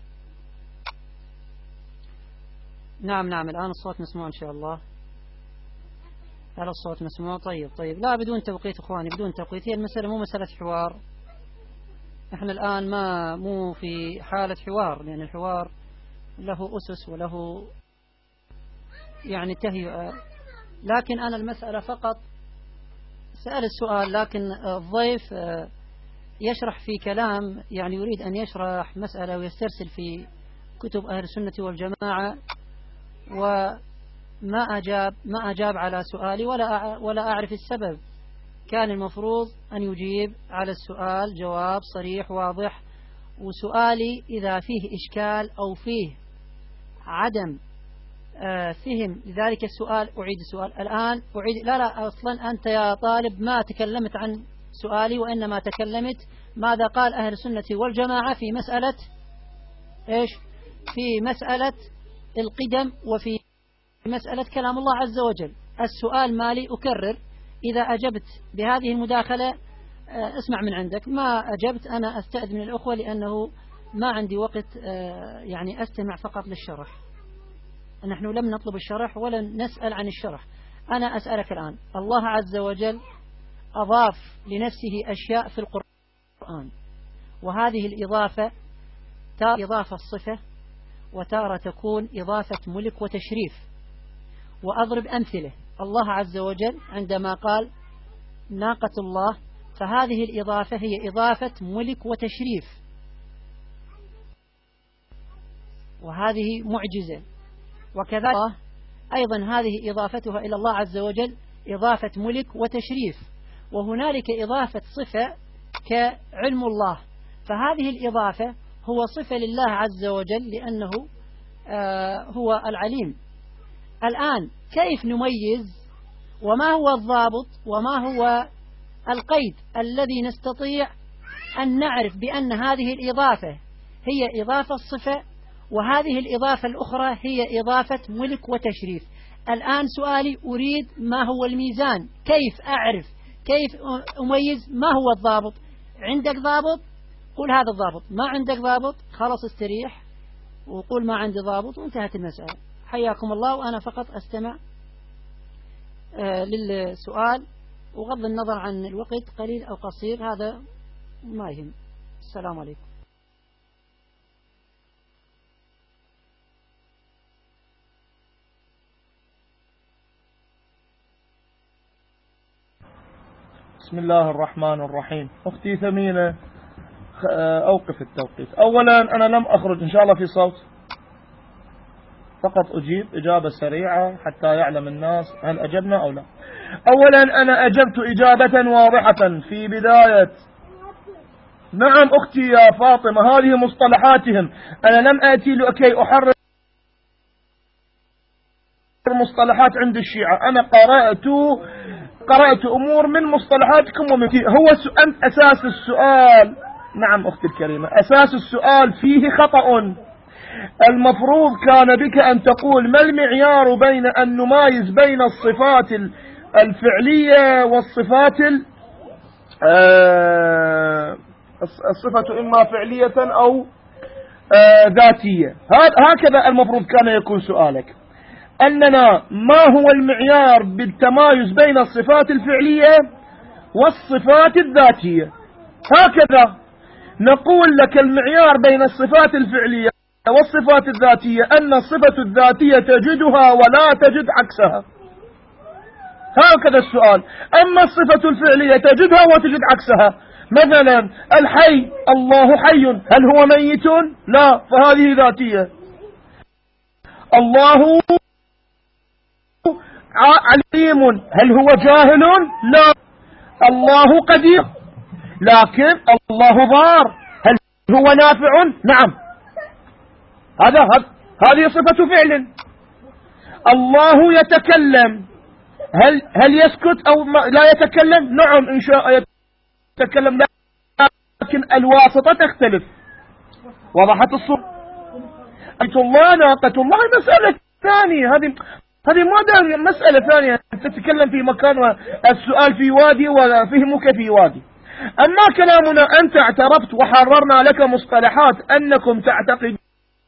نعم نعم الآن الصوت مسموع إن شاء الله. هل الصوت مسموع؟ طيب طيب، لا بدون توقيت أخواني، بدون توقيت. هي المسألة مو مسألة حوار، احنا الآن ما مو في حالة حوار، لأن الحوار له أسس وله يعني تهيئة، لكن أنا المسألة فقط سأل السؤال، لكن الضيف يشرح في كلام، يعني يريد أن يشرح مسألة ويسترسل في كتب أهل السنة والجماعة، وما أجاب ما أجاب على سؤالي ولا ولا أعرف السبب. كان المفروض أن يجيب على السؤال جواب صريح واضح، وسؤالي إذا فيه إشكال أو فيه عدم فهم لذلك السؤال أعيد السؤال. الآن أعيد لا لا أصلا أنت يا طالب ما تكلمت عن سؤالي، وإنما تكلمت ماذا قال أهل السنة والجماعة في مسألة إيش في مسألة القدم وفي مسألة كلام الله عز وجل. السؤال مالي أكرر، إذا أجبت بهذه المداخلة اسمع من عندك، ما أجبت أنا أستأذن الأخوة لأنه ما عندي وقت يعني أستمع فقط للشرح. نحن لم نطلب الشرح ولا نسأل عن الشرح. أنا أسألك الآن، الله عز وجل أضاف لنفسه أشياء في القرآن، وهذه الإضافة تارة إضافة الصفة وتارة تكون إضافة ملك وتشريف. وأضرب أمثلة. الله عز وجل عندما قال ناقة الله، فهذه الإضافة هي إضافة ملك وتشريف، وهذه معجزة. وكذلك أيضا هذه إضافتها إلى الله عز وجل إضافة ملك وتشريف. وهنالك إضافة صفة كعلم الله، فهذه الإضافة هو صفة لله عز وجل لأنه آه هو العليم. الآن كيف نميز وما هو الضابط وما هو القيد الذي نستطيع أن نعرف بأن هذه الإضافة هي إضافة الصفة وهذه الإضافة الأخرى هي إضافة ملك وتشريف؟ الآن سؤالي أريد ما هو الميزان، كيف أعرف، كيف أميز، ما هو الضابط؟ عندك ضابط قول هذا الضابط، ما عندك ضابط خلاص استريح وقول ما عندي ضابط وانتهت المسألة. حياكم الله، وأنا فقط أستمع آه للسؤال وغض النظر عن الوقت قليل أو قصير هذا ما يهم. السلام عليكم. بسم الله الرحمن الرحيم. أختي ثمينة، أوقف التوقيت. أولا أنا لم أخرج إن شاء الله في صوت، فقط أجيب إجابة سريعة حتى يعلم الناس هل أجبنا أو لا. أولا أنا أجبت إجابة واضحة في بداية. نعم أختي يا فاطمة، هذه مصطلحاتهم، أنا لم آتي لكي أحرر مصطلحات عند الشيعة، أنا قرأت قرأت أمور من مصطلحاتكم ومن هو أساس السؤال. نعم أختي الكريمة، أساس السؤال فيه خطأ. المفروض كان بك أن تقول ما المعيار بين أن نمايز بين الصفات الفعلية والصفات الصفة إما فعلية أو ذاتية. هكذا المفروض كان يكون سؤالك، أننا ما هو المعيار بالتمايز بين الصفات الفعلية والصفات الذاتية. هكذا نقول لك المعيار بين الصفات الفعلية والصفات الذاتية أن الصفة الذاتية تجدها ولا تجد عكسها. هكذا السؤال. أما الصفة الفعلية تجدها وتجد عكسها. مثلا الحي، الله حي، هل هو ميت؟ لا، فهذه ذاتية. الله عليم، هل هو جاهل؟ لا. الله قدير، لكن الله ضار، هل هو نافع؟ نعم. هذا هذه صفة فعل. الله يتكلم، هل هل يسكت أو لا يتكلم؟ نعم إن شاء يتكلم، لكن الواسطة تختلف. وضحت الصورة. بيت الله، ناقة الله، مسألة ثانية. هذه هذه ما مسألة ثانية، تتكلم في مكان والسؤال في وادي وفهمك في وادي. أما كلامنا أنت اعترفت وحررنا لك مصطلحات أنكم تعتقدون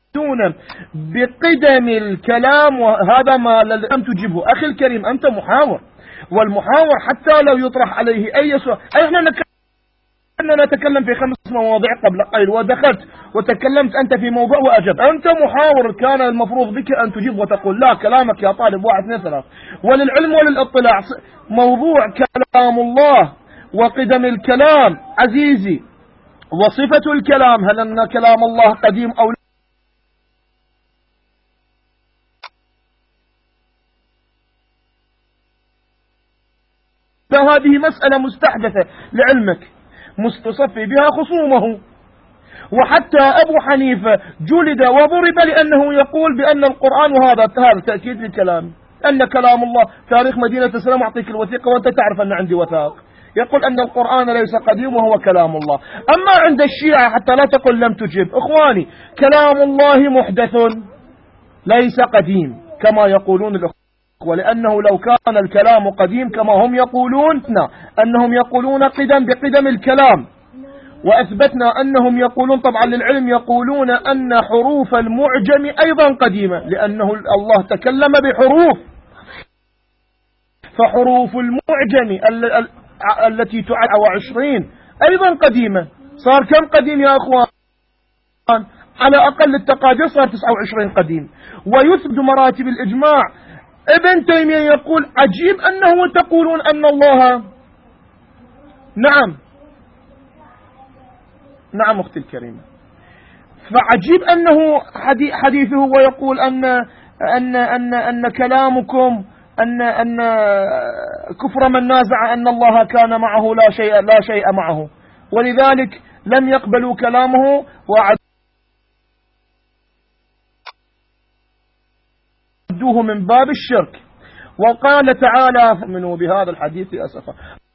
بقدم الكلام، وهذا ما لم تجيبه. أخي الكريم أنت محاور، والمحاور حتى لو يطرح عليه أي سؤال. احنا أننا نتكلم في خمس مواضيع قبل قليل ودخلت وتكلمت أنت في موضوع وأجب. أنت محاور، كان المفروض بك أن تجيب وتقول لا كلامك يا طالب واحد اثنين ثلاث. وللعلم وللإطلاع موضوع كلام الله وقدم الكلام عزيزي وصفة الكلام، هل أن كلام الله قديم أو لا، هذه مسألة مستحدثة لعلمك مستصفي بها خصومه. وحتى أبو حنيفة جلد وضرب لأنه يقول بأن القرآن، وهذا هذا تأكيد للكلام، أن كلام الله تاريخ مدينة السلام، أعطيك الوثيقة وأنت تعرف أن عندي وثائق، يقول أن القرآن ليس قديم وهو كلام الله. أما عند الشيعة حتى لا تقول لم تجب، إخواني كلام الله محدث ليس قديم كما يقولون الأخوة، ولأنه لو كان الكلام قديم كما هم يقولون أنهم يقولون قدم بقدم الكلام، وأثبتنا أنهم يقولون طبعا للعلم يقولون أن حروف المعجم أيضا قديمة، لأنه الله تكلم بحروف، فحروف المعجم التي تعد وعشرين أيضا قديمة. صار كم قديم يا أخوان؟ على أقل التقادير صار تسعة وعشرين قديم. ويثبت مراتب الإجماع. ابن تيمية يقول عجيب أنه تقولون أن الله، نعم نعم أختي الكريمة، فعجيب أنه حديثه ويقول أن أن أن أن كلامكم أن أن كفر من نازع أن الله كان معه لا شيء لا شيء معه، ولذلك لم يقبلوا كلامه وعدوه من باب الشرك. وقال تعالى منه بهذا الحديث أسفا.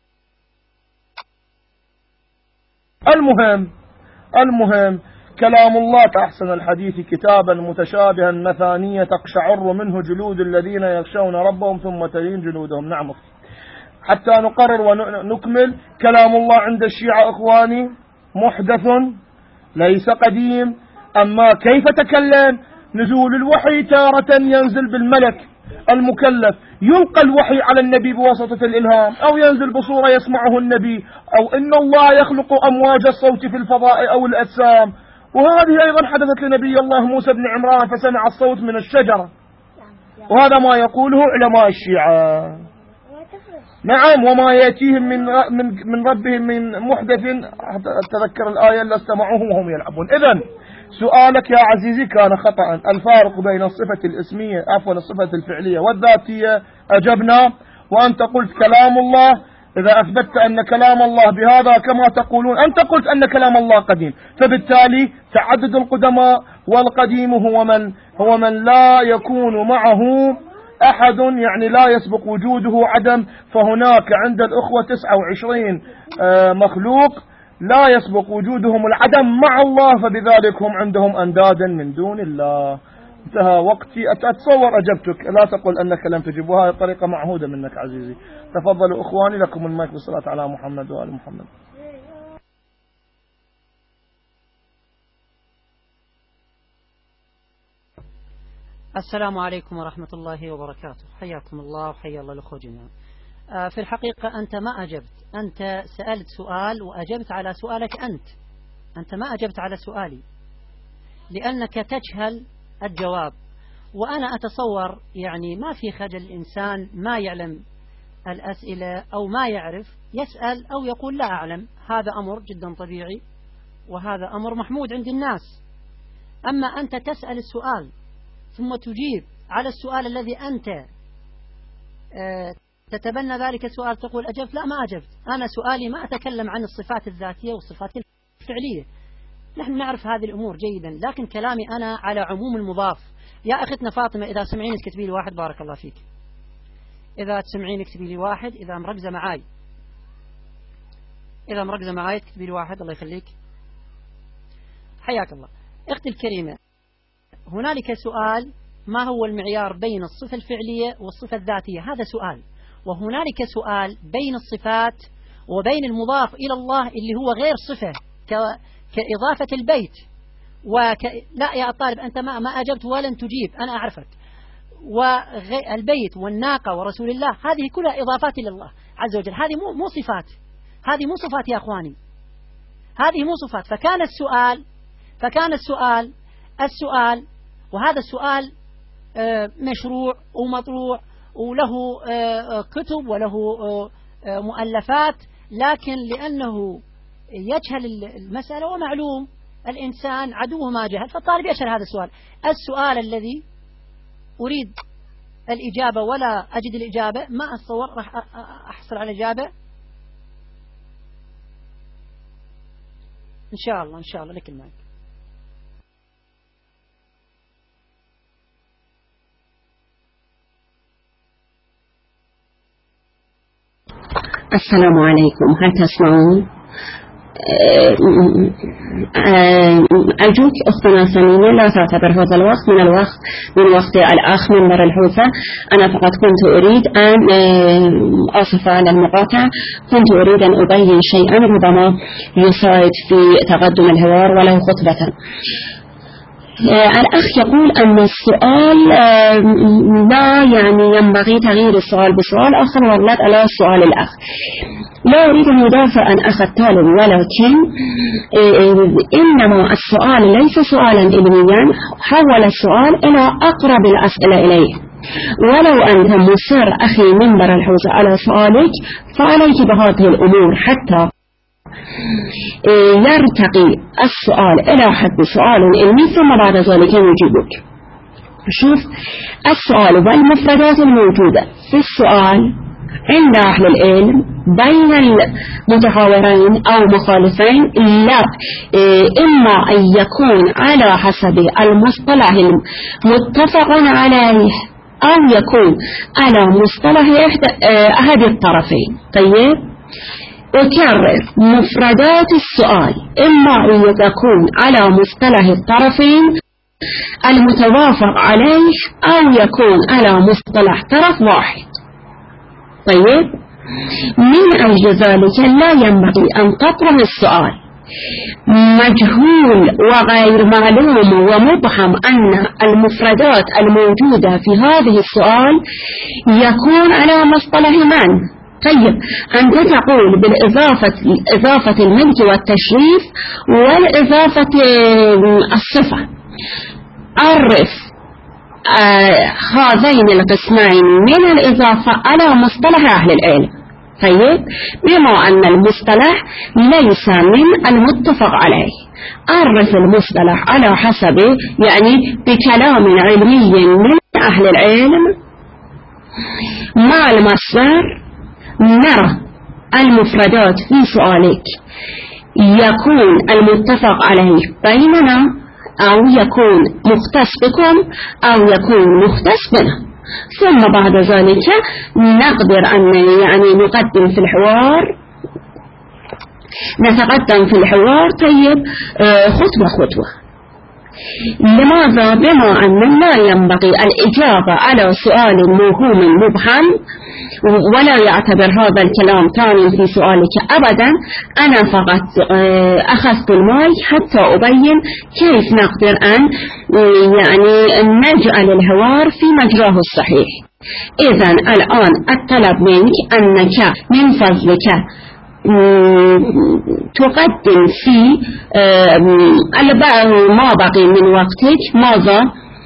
المهم المهم كلام الله أحسن الحديث كتابا متشابها مثانية تقشعر منه جلود الذين يخشون ربهم ثم تلين جلودهم. نعم حتى نقرر ونكمل. كلام الله عند الشيعة إخواني محدث ليس قديم. أما كيف تكلم؟ نزول الوحي تارة ينزل بالملك المكلف، يلقى الوحي على النبي بواسطة الإلهام، أو ينزل بصورة يسمعه النبي، أو إن الله يخلق أمواج الصوت في الفضاء أو الأجسام. وهذه أيضا حدثت لنبي الله موسى بن عمران فسمع الصوت من الشجرة، وهذا ما يقوله علماء الشيعة. نعم وما يأتيهم من من من ربهم من محدث، أتذكر الآية اللي استمعوه وهم يلعبون. إذن سؤالك يا عزيزي كان خطأ. الفارق بين الصفة الاسمية عفوا الصفة الفعلية والذاتية أجبنا، وأنت قلت كلام الله. إذا أثبتت أن كلام الله بهذا كما تقولون، أنت قلت أن كلام الله قديم، فبالتالي تعدد القدماء، والقديم هو من هو من لا يكون معه أحد، يعني لا يسبق وجوده عدم. فهناك عند الأخوة تسعة وعشرين مخلوق لا يسبق وجودهم العدم مع الله، فبذلك هم عندهم أندادا من دون الله. انتهى وقتي. أتصور أجبتك، لا تقل أنك لم تجب، وهذه طريقة معهودة منك عزيزي. تفضلوا إخواني، لكم المايك بالصلاة على محمد وآل محمد. السلام عليكم ورحمة الله وبركاته. حياكم الله وحيا الله الأخوة جميعا. في الحقيقة أنت ما أجبت. أنت سألت سؤال وأجبت على سؤالك أنت. أنت ما أجبت على سؤالي لأنك تجهل الجواب. وأنا أتصور يعني ما في خجل الإنسان ما يعلم الأسئلة أو ما يعرف يسأل أو يقول لا أعلم. هذا أمر جدا طبيعي وهذا أمر محمود عند الناس. أما أنت تسأل السؤال ثم تجيب على السؤال الذي أنت تتبنى ذلك السؤال تقول أجبت، لا ما أجبت. أنا سؤالي ما أتكلم عن الصفات الذاتية والصفات الفعلية، نحن نعرف هذه الأمور جيدا، لكن كلامي أنا على عموم المضاف. يا أختنا فاطمة إذا سمعين اكتبي لي واحد، بارك الله فيك. إذا تسمعين اكتبي لي واحد، إذا مركزة معاي إذا مركزة معاي اكتبي لي واحد، الله يخليك، حياك الله. أختي الكريمة، هنالك سؤال ما هو المعيار بين الصفة الفعلية والصفة الذاتية؟ هذا سؤال. وهنالك سؤال بين الصفات وبين المضاف إلى الله اللي هو غير صفة كإضافة البيت وك... لا يا الطالب أنت ما, ما أجبت ولن تجيب، أنا أعرفك. والبيت والناقة ورسول الله هذه كلها إضافات إلى الله عز وجل، هذه مو, مو صفات، هذه مو صفات يا أخواني، هذه مو صفات. فكان السؤال فكان السؤال السؤال وهذا السؤال مشروع ومطروع وله كتب وله مؤلفات، لكن لأنه يجهل المسألة، ومعلوم الإنسان عدوه ما جهل، فالطالب يسأل هذا السؤال. السؤال الذي أريد الإجابة ولا أجد الإجابة، ما أتصور راح أحصل على الإجابة إن شاء الله. إن شاء الله لك المايك. السلام عليكم، هل تسمعون؟ أرجوك أختنا ثمينة لا تعتبر هذا الوقت من الوقت من وقت الأخ منبر الحوثة. أنا فقط كنت أريد أن أصف على المقاطعة، كنت أريد أن أبين شيئا ربما يساعد في تقدم الحوار ولو خطبة. الأخ يقول أن السؤال لا يعني ينبغي تغيير السؤال بسؤال آخر ورد على سؤال الأخ. لا أريد أن يدافع عن أخ الطالب، ولكن إنما السؤال ليس سؤالا علميا، حول السؤال إلى أقرب الأسئلة إليه. ولو أنت مصر أخي منبر الحوثة على سؤالك فعليك بهذه الأمور حتى يرتقي السؤال إلى حد سؤال علمي، ثم بعد ذلك يجيبك. شوف السؤال والمفردات الموجودة في السؤال عند أهل العلم بين المتحاورين أو مخالفين لا، إما أن يكون على حسب المصطلح المتفق عليه أو يكون على مصطلح أحد الطرفين. طيب أكرر، مفردات السؤال إما أن يكون على مصطلح الطرفين المتوافق عليه أو يكون على مصطلح طرف واحد. طيب من أجل ذلك لا ينبغي أن تطرح السؤال مجهول وغير معلوم ومبهم أن المفردات الموجودة في هذه السؤال يكون على مصطلح من. طيب أنت تقول بالإضافة إضافة الملك والتشريف والإضافة الصفة، عرف آه هذين القسمين من الإضافة على مصطلح أهل العلم. طيب بما أن المصطلح ليس من المتفق عليه، عرف المصطلح على حسب يعني بكلام علمي من أهل العلم مع المصدر. نرى المفردات في سؤالك يكون المتفق عليه بيننا أو يكون مختص بكم أو يكون مختص بنا، ثم بعد ذلك نقدر أن يعني نقدم في الحوار نتقدم في الحوار. طيب خطوة خطوة. لماذا؟ بما أن لا ينبغي الإجابة على سؤال موهوم مبهم ولا يعتبر هذا الكلام ثاني في سؤالك أبدا. أنا فقط أخذت الماي حتى أبين كيف نقدر أن يعني نجعل الحوار في مجراه الصحيح. إذن الآن الطلب منك أنك من فضلك تقدم في ما بقي من وقتك ماذا؟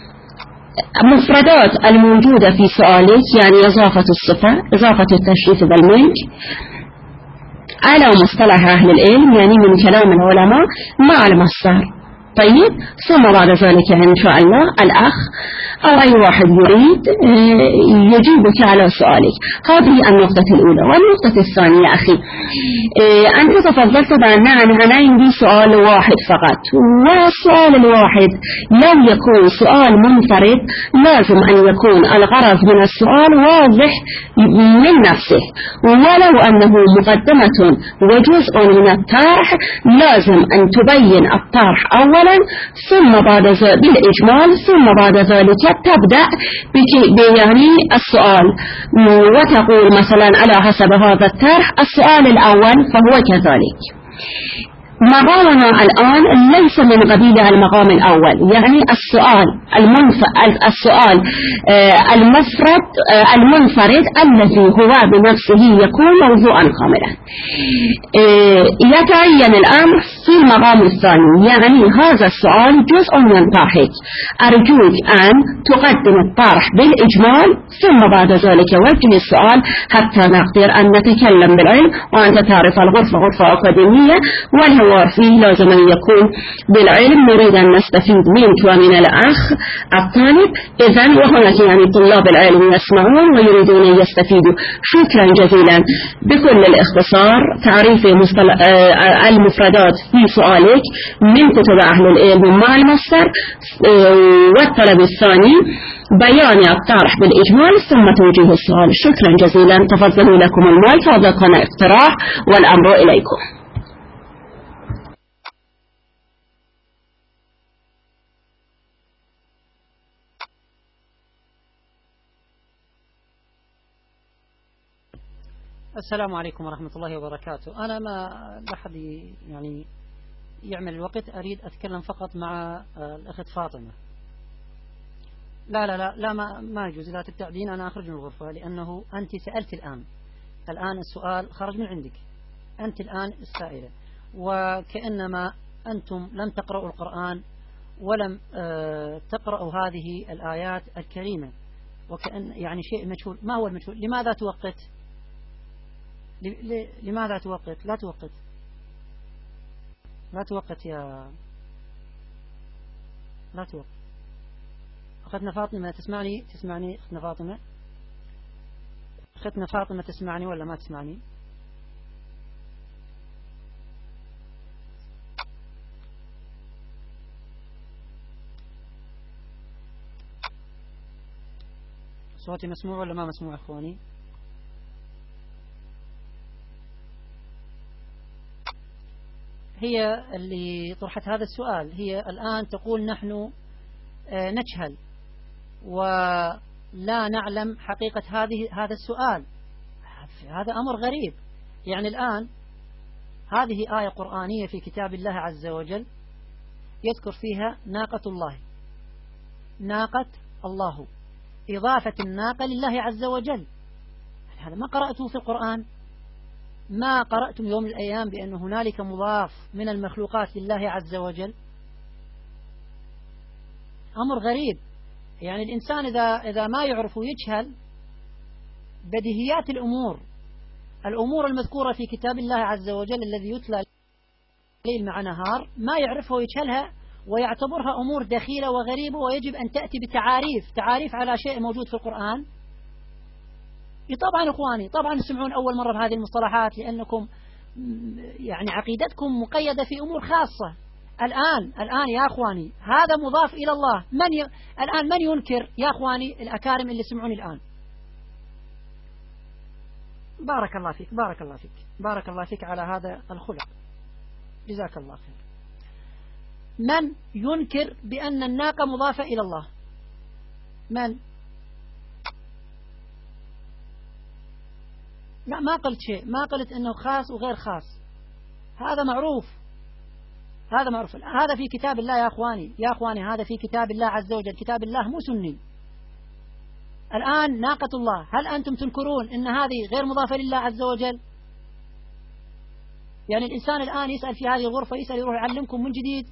مفردات الموجودة في سؤالك، يعني إضافة الصفة، إضافة التشريف بالملك على مصطلح أهل العلم يعني من كلام العلماء مع المصدر. طيب ثم بعد ذلك إن شاء الله الأخ أو أي واحد يريد يجيبك على سؤالك. هذه النقطة الأولى. والنقطة الثانية أخي، أنت تفضلت بأن أنا عندي سؤال واحد فقط، والسؤال الواحد لو يكون سؤال منفرد لازم أن يكون الغرض من السؤال واضح من نفسه، ولو أنه مقدمة وجزء من الطرح لازم أن تبين الطرح أولا ثم بعد ذلك بالإجمال، ثم بعد ذلك تبدأ يعني السؤال وتقول مثلا على حسب هذا الطرح السؤال الأول فهو كذلك. مقامنا الآن ليس من قبيل المقام الأول، يعني السؤال المنف... السؤال آه المفرد آه المنفرد الذي هو بنفسه يكون موضوعا كاملا. آه يتعين الأمر في المقام الثاني، يعني هذا السؤال جزء من طرحك، أرجوك أن تقدم الطرح بالإجمال ثم بعد ذلك وجه السؤال حتى نقدر أن نتكلم بالعلم. وأنت تعرف الغرفة غرفة أكاديمية والهو الحوار فيه لازم أن يكون بالعلم. نريد أن نستفيد منك ومن الأخ الطالب. إذن وهناك يعني طلاب العلم يسمعون ويريدون أن يستفيدوا. شكرا جزيلا. بكل الاختصار تعريف المفردات في سؤالك من كتب أهل العلم مع المصدر، والطلب الثاني بيان الطرح بالإجمال ثم توجيه السؤال. شكرا جزيلا. تفضلوا لكم المايك. هذا كان اقتراح والأمر إليكم. السلام عليكم ورحمة الله وبركاته. أنا ما لحد يعني يعمل الوقت، أريد أتكلم فقط مع الأخت فاطمة. لا لا لا لا ما, ما يجوز لا تبتعدين، أنا أخرج من الغرفة، لأنه أنت سألت الآن الآن السؤال خرج من عندك، أنت الآن السائلة، وكأنما أنتم لم تقرأوا القرآن ولم تقرأوا هذه الآيات الكريمة، وكأن يعني شيء مجهول. ما هو المجهول؟ لماذا توقت؟ لماذا توقت؟ لا توقت لا توقت يا لا توقت. أختنا فاطمة تسمعني؟ تسمعني أختنا فاطمة؟ أختنا فاطمة تسمعني ولا ما تسمعني؟ صوتي مسموع ولا ما مسموع أخواني؟ هي اللي طرحت هذا السؤال، هي الآن تقول نحن نجهل ولا نعلم حقيقة هذه هذا السؤال. هذا أمر غريب. يعني الآن هذه آية قرآنية في كتاب الله عز وجل يذكر فيها ناقة الله، ناقة الله، إضافة الناقة لله عز وجل. هذا ما قرأته في القرآن، ما قرأتم يوم من الأيام بأن هنالك مضاف من المخلوقات لله عز وجل. أمر غريب. يعني الإنسان إذا, إذا ما يعرف يجهل بديهيات الأمور الأمور المذكورة في كتاب الله عز وجل الذي يتلى ليل مع نهار، ما يعرفه ويجهلها ويعتبرها أمور دخيلة وغريبة، ويجب أن تأتي بتعاريف تعاريف على شيء موجود في القرآن. طبعا إخواني، طبعا تسمعون أول مرة بهذه المصطلحات لأنكم يعني عقيدتكم مقيدة في أمور خاصة. الآن الآن يا أخواني هذا مضاف إلى الله. من ي... الآن من ينكر يا أخواني الأكارم اللي سمعوني الآن؟ بارك الله فيك بارك الله فيك بارك الله فيك على هذا الخلق، جزاك الله خير. من ينكر بأن الناقة مضافة إلى الله؟ من؟ لا ما قلت شيء، ما قلت أنه خاص وغير خاص، هذا معروف، هذا معروف. هذا في كتاب الله يا أخواني يا أخواني هذا في كتاب الله عز وجل، كتاب الله مو سني. الآن ناقة الله، هل أنتم تنكرون أن هذه غير مضافة لله عز وجل؟ يعني الإنسان الآن يسأل في هذه الغرفة، يسأل يروح يعلمكم من جديد.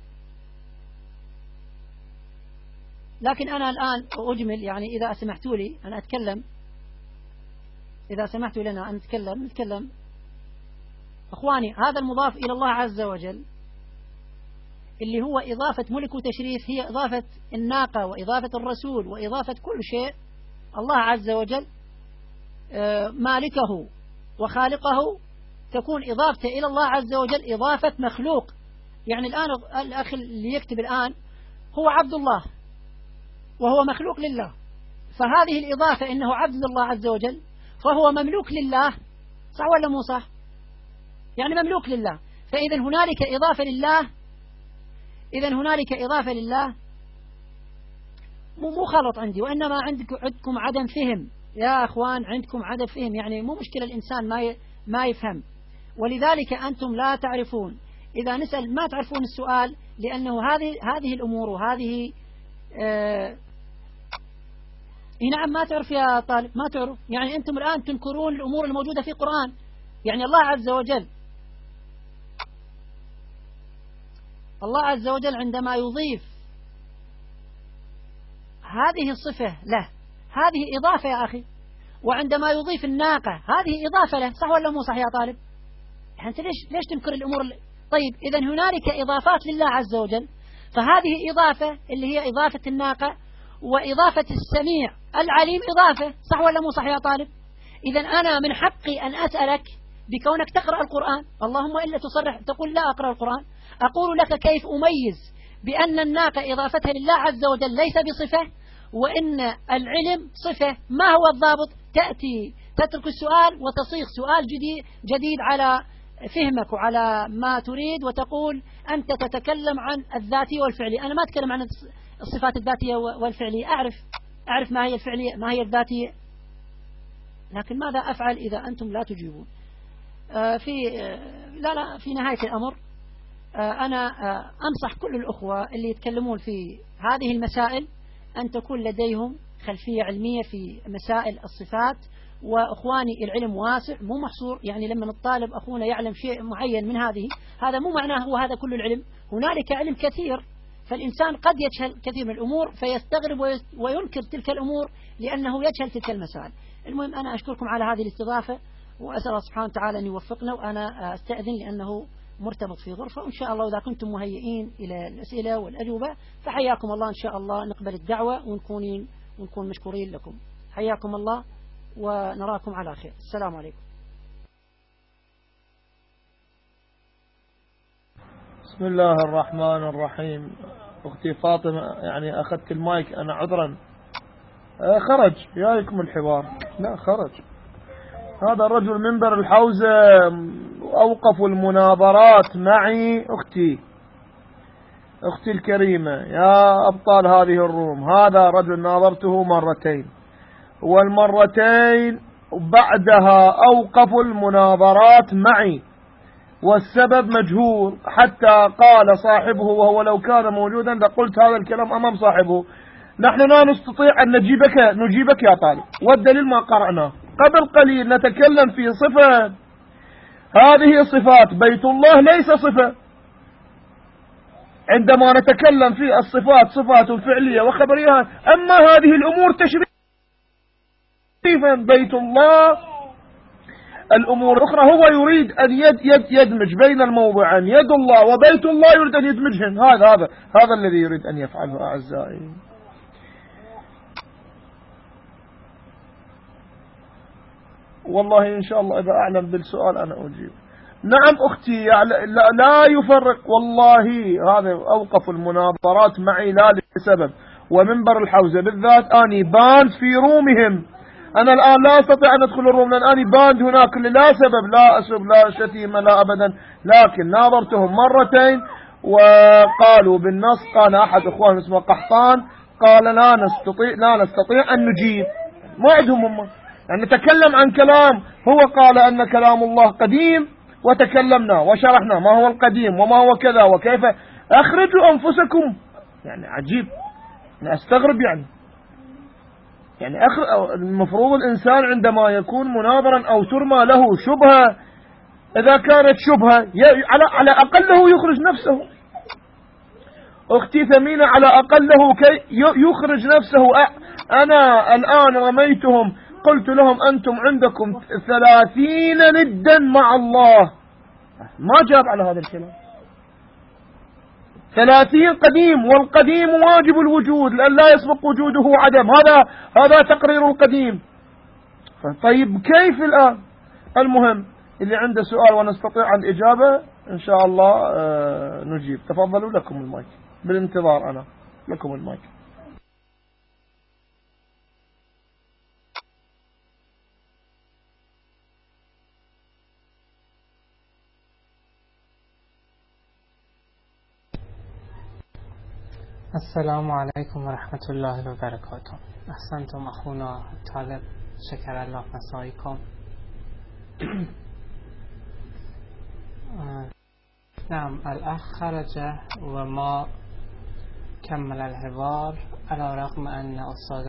لكن أنا الآن أجمل، يعني إذا سمحتوا لي أنا أتكلم، إذا سمحتوا لنا أن نتكلم نتكلم أخواني. هذا المضاف إلى الله عز وجل اللي هو إضافة ملك وتشريف، هي إضافة الناقة وإضافة الرسول وإضافة كل شيء. الله عز وجل مالكه وخالقه، تكون إضافته إلى الله عز وجل إضافة مخلوق. يعني الآن الأخ اللي يكتب الآن هو عبد الله وهو مخلوق لله، فهذه الإضافة إنه عبد الله عز وجل فهو مملوك لله، صح ولا مو صح؟ يعني مملوك لله. فإذا هنالك إضافة لله، إذا هنالك إضافة لله مو مو خلط عندي، وإنما عندكم عندكم عدم فهم يا أخوان، عندكم عدم فهم. يعني مو مشكلة الإنسان ما ما يفهم، ولذلك أنتم لا تعرفون. إذا نسأل ما تعرفون السؤال، لأنه هذه هذه الأمور وهذه آه نعم ما تعرف يا طالب، ما تعرف. يعني أنتم الآن تنكرون الأمور الموجودة في القرآن. يعني الله عز وجل الله عز وجل عندما يضيف هذه الصفة له، هذه إضافة يا أخي. وعندما يضيف الناقة هذه إضافة له، صح ولا مو صح يا طالب؟ يعني أنت ليش ليش تنكر الأمور طيب إذا هنالك إضافات لله عز وجل، فهذه إضافة اللي هي إضافة الناقة وإضافة السميع العليم إضافة، صح ولا مو صح يا طالب؟ إذا أنا من حقي أن أسألك بكونك تقرأ القرآن، اللهم إلا تصرح تقول لا أقرأ القرآن، أقول لك كيف أميز بأن الناقة إضافتها لله عز وجل ليس بصفة، وإن العلم صفة. ما هو الضابط؟ تأتي تترك السؤال وتصيغ سؤال جديد, جديد على فهمك وعلى ما تريد، وتقول أنت تتكلم عن الذاتية والفعلية. أنا ما أتكلم عن الصفات الذاتية والفعلية، أعرف أعرف ما هي الفعلية ما هي الذاتية، لكن ماذا أفعل إذا أنتم لا تجيبون؟ آه في آه لا لا في نهاية الأمر آه أنا آه أنصح كل الأخوة اللي يتكلمون في هذه المسائل أن تكون لديهم خلفية علمية في مسائل الصفات. وأخواني العلم واسع مو محصور، يعني لما الطالب أخونا يعلم شيء معين من هذه، هذا مو معناه هو هذا كل العلم، هنالك علم كثير، فالإنسان قد يجهل كثير من الأمور فيستغرب وينكر تلك الأمور لأنه يجهل تلك المسائل. المهم أنا أشكركم على هذه الاستضافة، وأسأل الله سبحانه وتعالى أن يوفقنا، وأنا أستأذن لأنه مرتبط في غرفة، وإن شاء الله إذا كنتم مهيئين إلى الأسئلة والأجوبة فحياكم الله، إن شاء الله نقبل الدعوة ونكون ونكون مشكورين لكم. حياكم الله ونراكم على خير. السلام عليكم. بسم الله الرحمن الرحيم. أختي فاطمة يعني أخذت المايك أنا عذرا، خرج ياكم الحوار، لا خرج هذا الرجل منبر الحوزة، أوقفوا المناظرات معي. أختي أختي الكريمة يا أبطال هذه الروم، هذا رجل ناظرته مرتين، والمرتين بعدها أوقفوا المناظرات معي، والسبب مجهول، حتى قال صاحبه وهو لو كان موجودا لقلت هذا الكلام أمام صاحبه: نحن لا نستطيع أن نجيبك نجيبك يا طالب، والدليل ما قرأناه قبل قليل. نتكلم في صفة، هذه صفات بيت الله ليس صفة. عندما نتكلم في الصفات صفات فعلية وخبرية، أما هذه الأمور تشريفا بيت الله الأمور الأخرى. هو يريد أن يد يد يدمج بين الموضوعين، يد الله وبيت الله يريد أن يدمجهن، هذا هذا هذا الذي يريد أن يفعله أعزائي. والله إن شاء الله إذا أعلم بالسؤال أنا أجيب. نعم أختي لا, لا يفرق، والله هذا أوقف المناظرات معي لا لسبب، ومنبر الحوزة بالذات أني باند في رومهم. أنا الآن لا أستطيع أن أدخل الروم لأن أني باند هناك لا سبب، لا أسب لا شتيمة لا أبدا، لكن ناظرتهم مرتين وقالوا بالنص، قال أحد أخوان اسمه قحطان قال لا نستطيع لا نستطيع أن نجيب، ما عندهم هم يعني نتكلم عن كلام. هو قال أن كلام الله قديم وتكلمنا وشرحنا ما هو القديم وما هو كذا وكيف، أخرجوا أنفسكم. يعني عجيب، أنا أستغرب يعني يعني أخر المفروض الإنسان عندما يكون مناظرا أو ترمى له شبهة، إذا كانت شبهة على على أقله يخرج نفسه. أختي ثمينة على أقله كي يخرج نفسه. أنا الآن رميتهم، قلت لهم أنتم عندكم ثلاثين ندا مع الله، ما جاب على هذا الكلام. ثلاثين قديم، والقديم واجب الوجود لأن لا يسبق وجوده عدم، هذا هذا تقرير القديم. طيب كيف الآن؟ المهم اللي عنده سؤال ونستطيع الإجابة إن شاء الله نجيب. تفضلوا لكم المايك، بالانتظار أنا لكم المايك. السلام عليكم ورحمة الله وبركاته. أحسنتم أخونا الطالب، شكر الله مسائكم. نعم الأخ خرج وما كمل الحوار على رغم أن أستاذ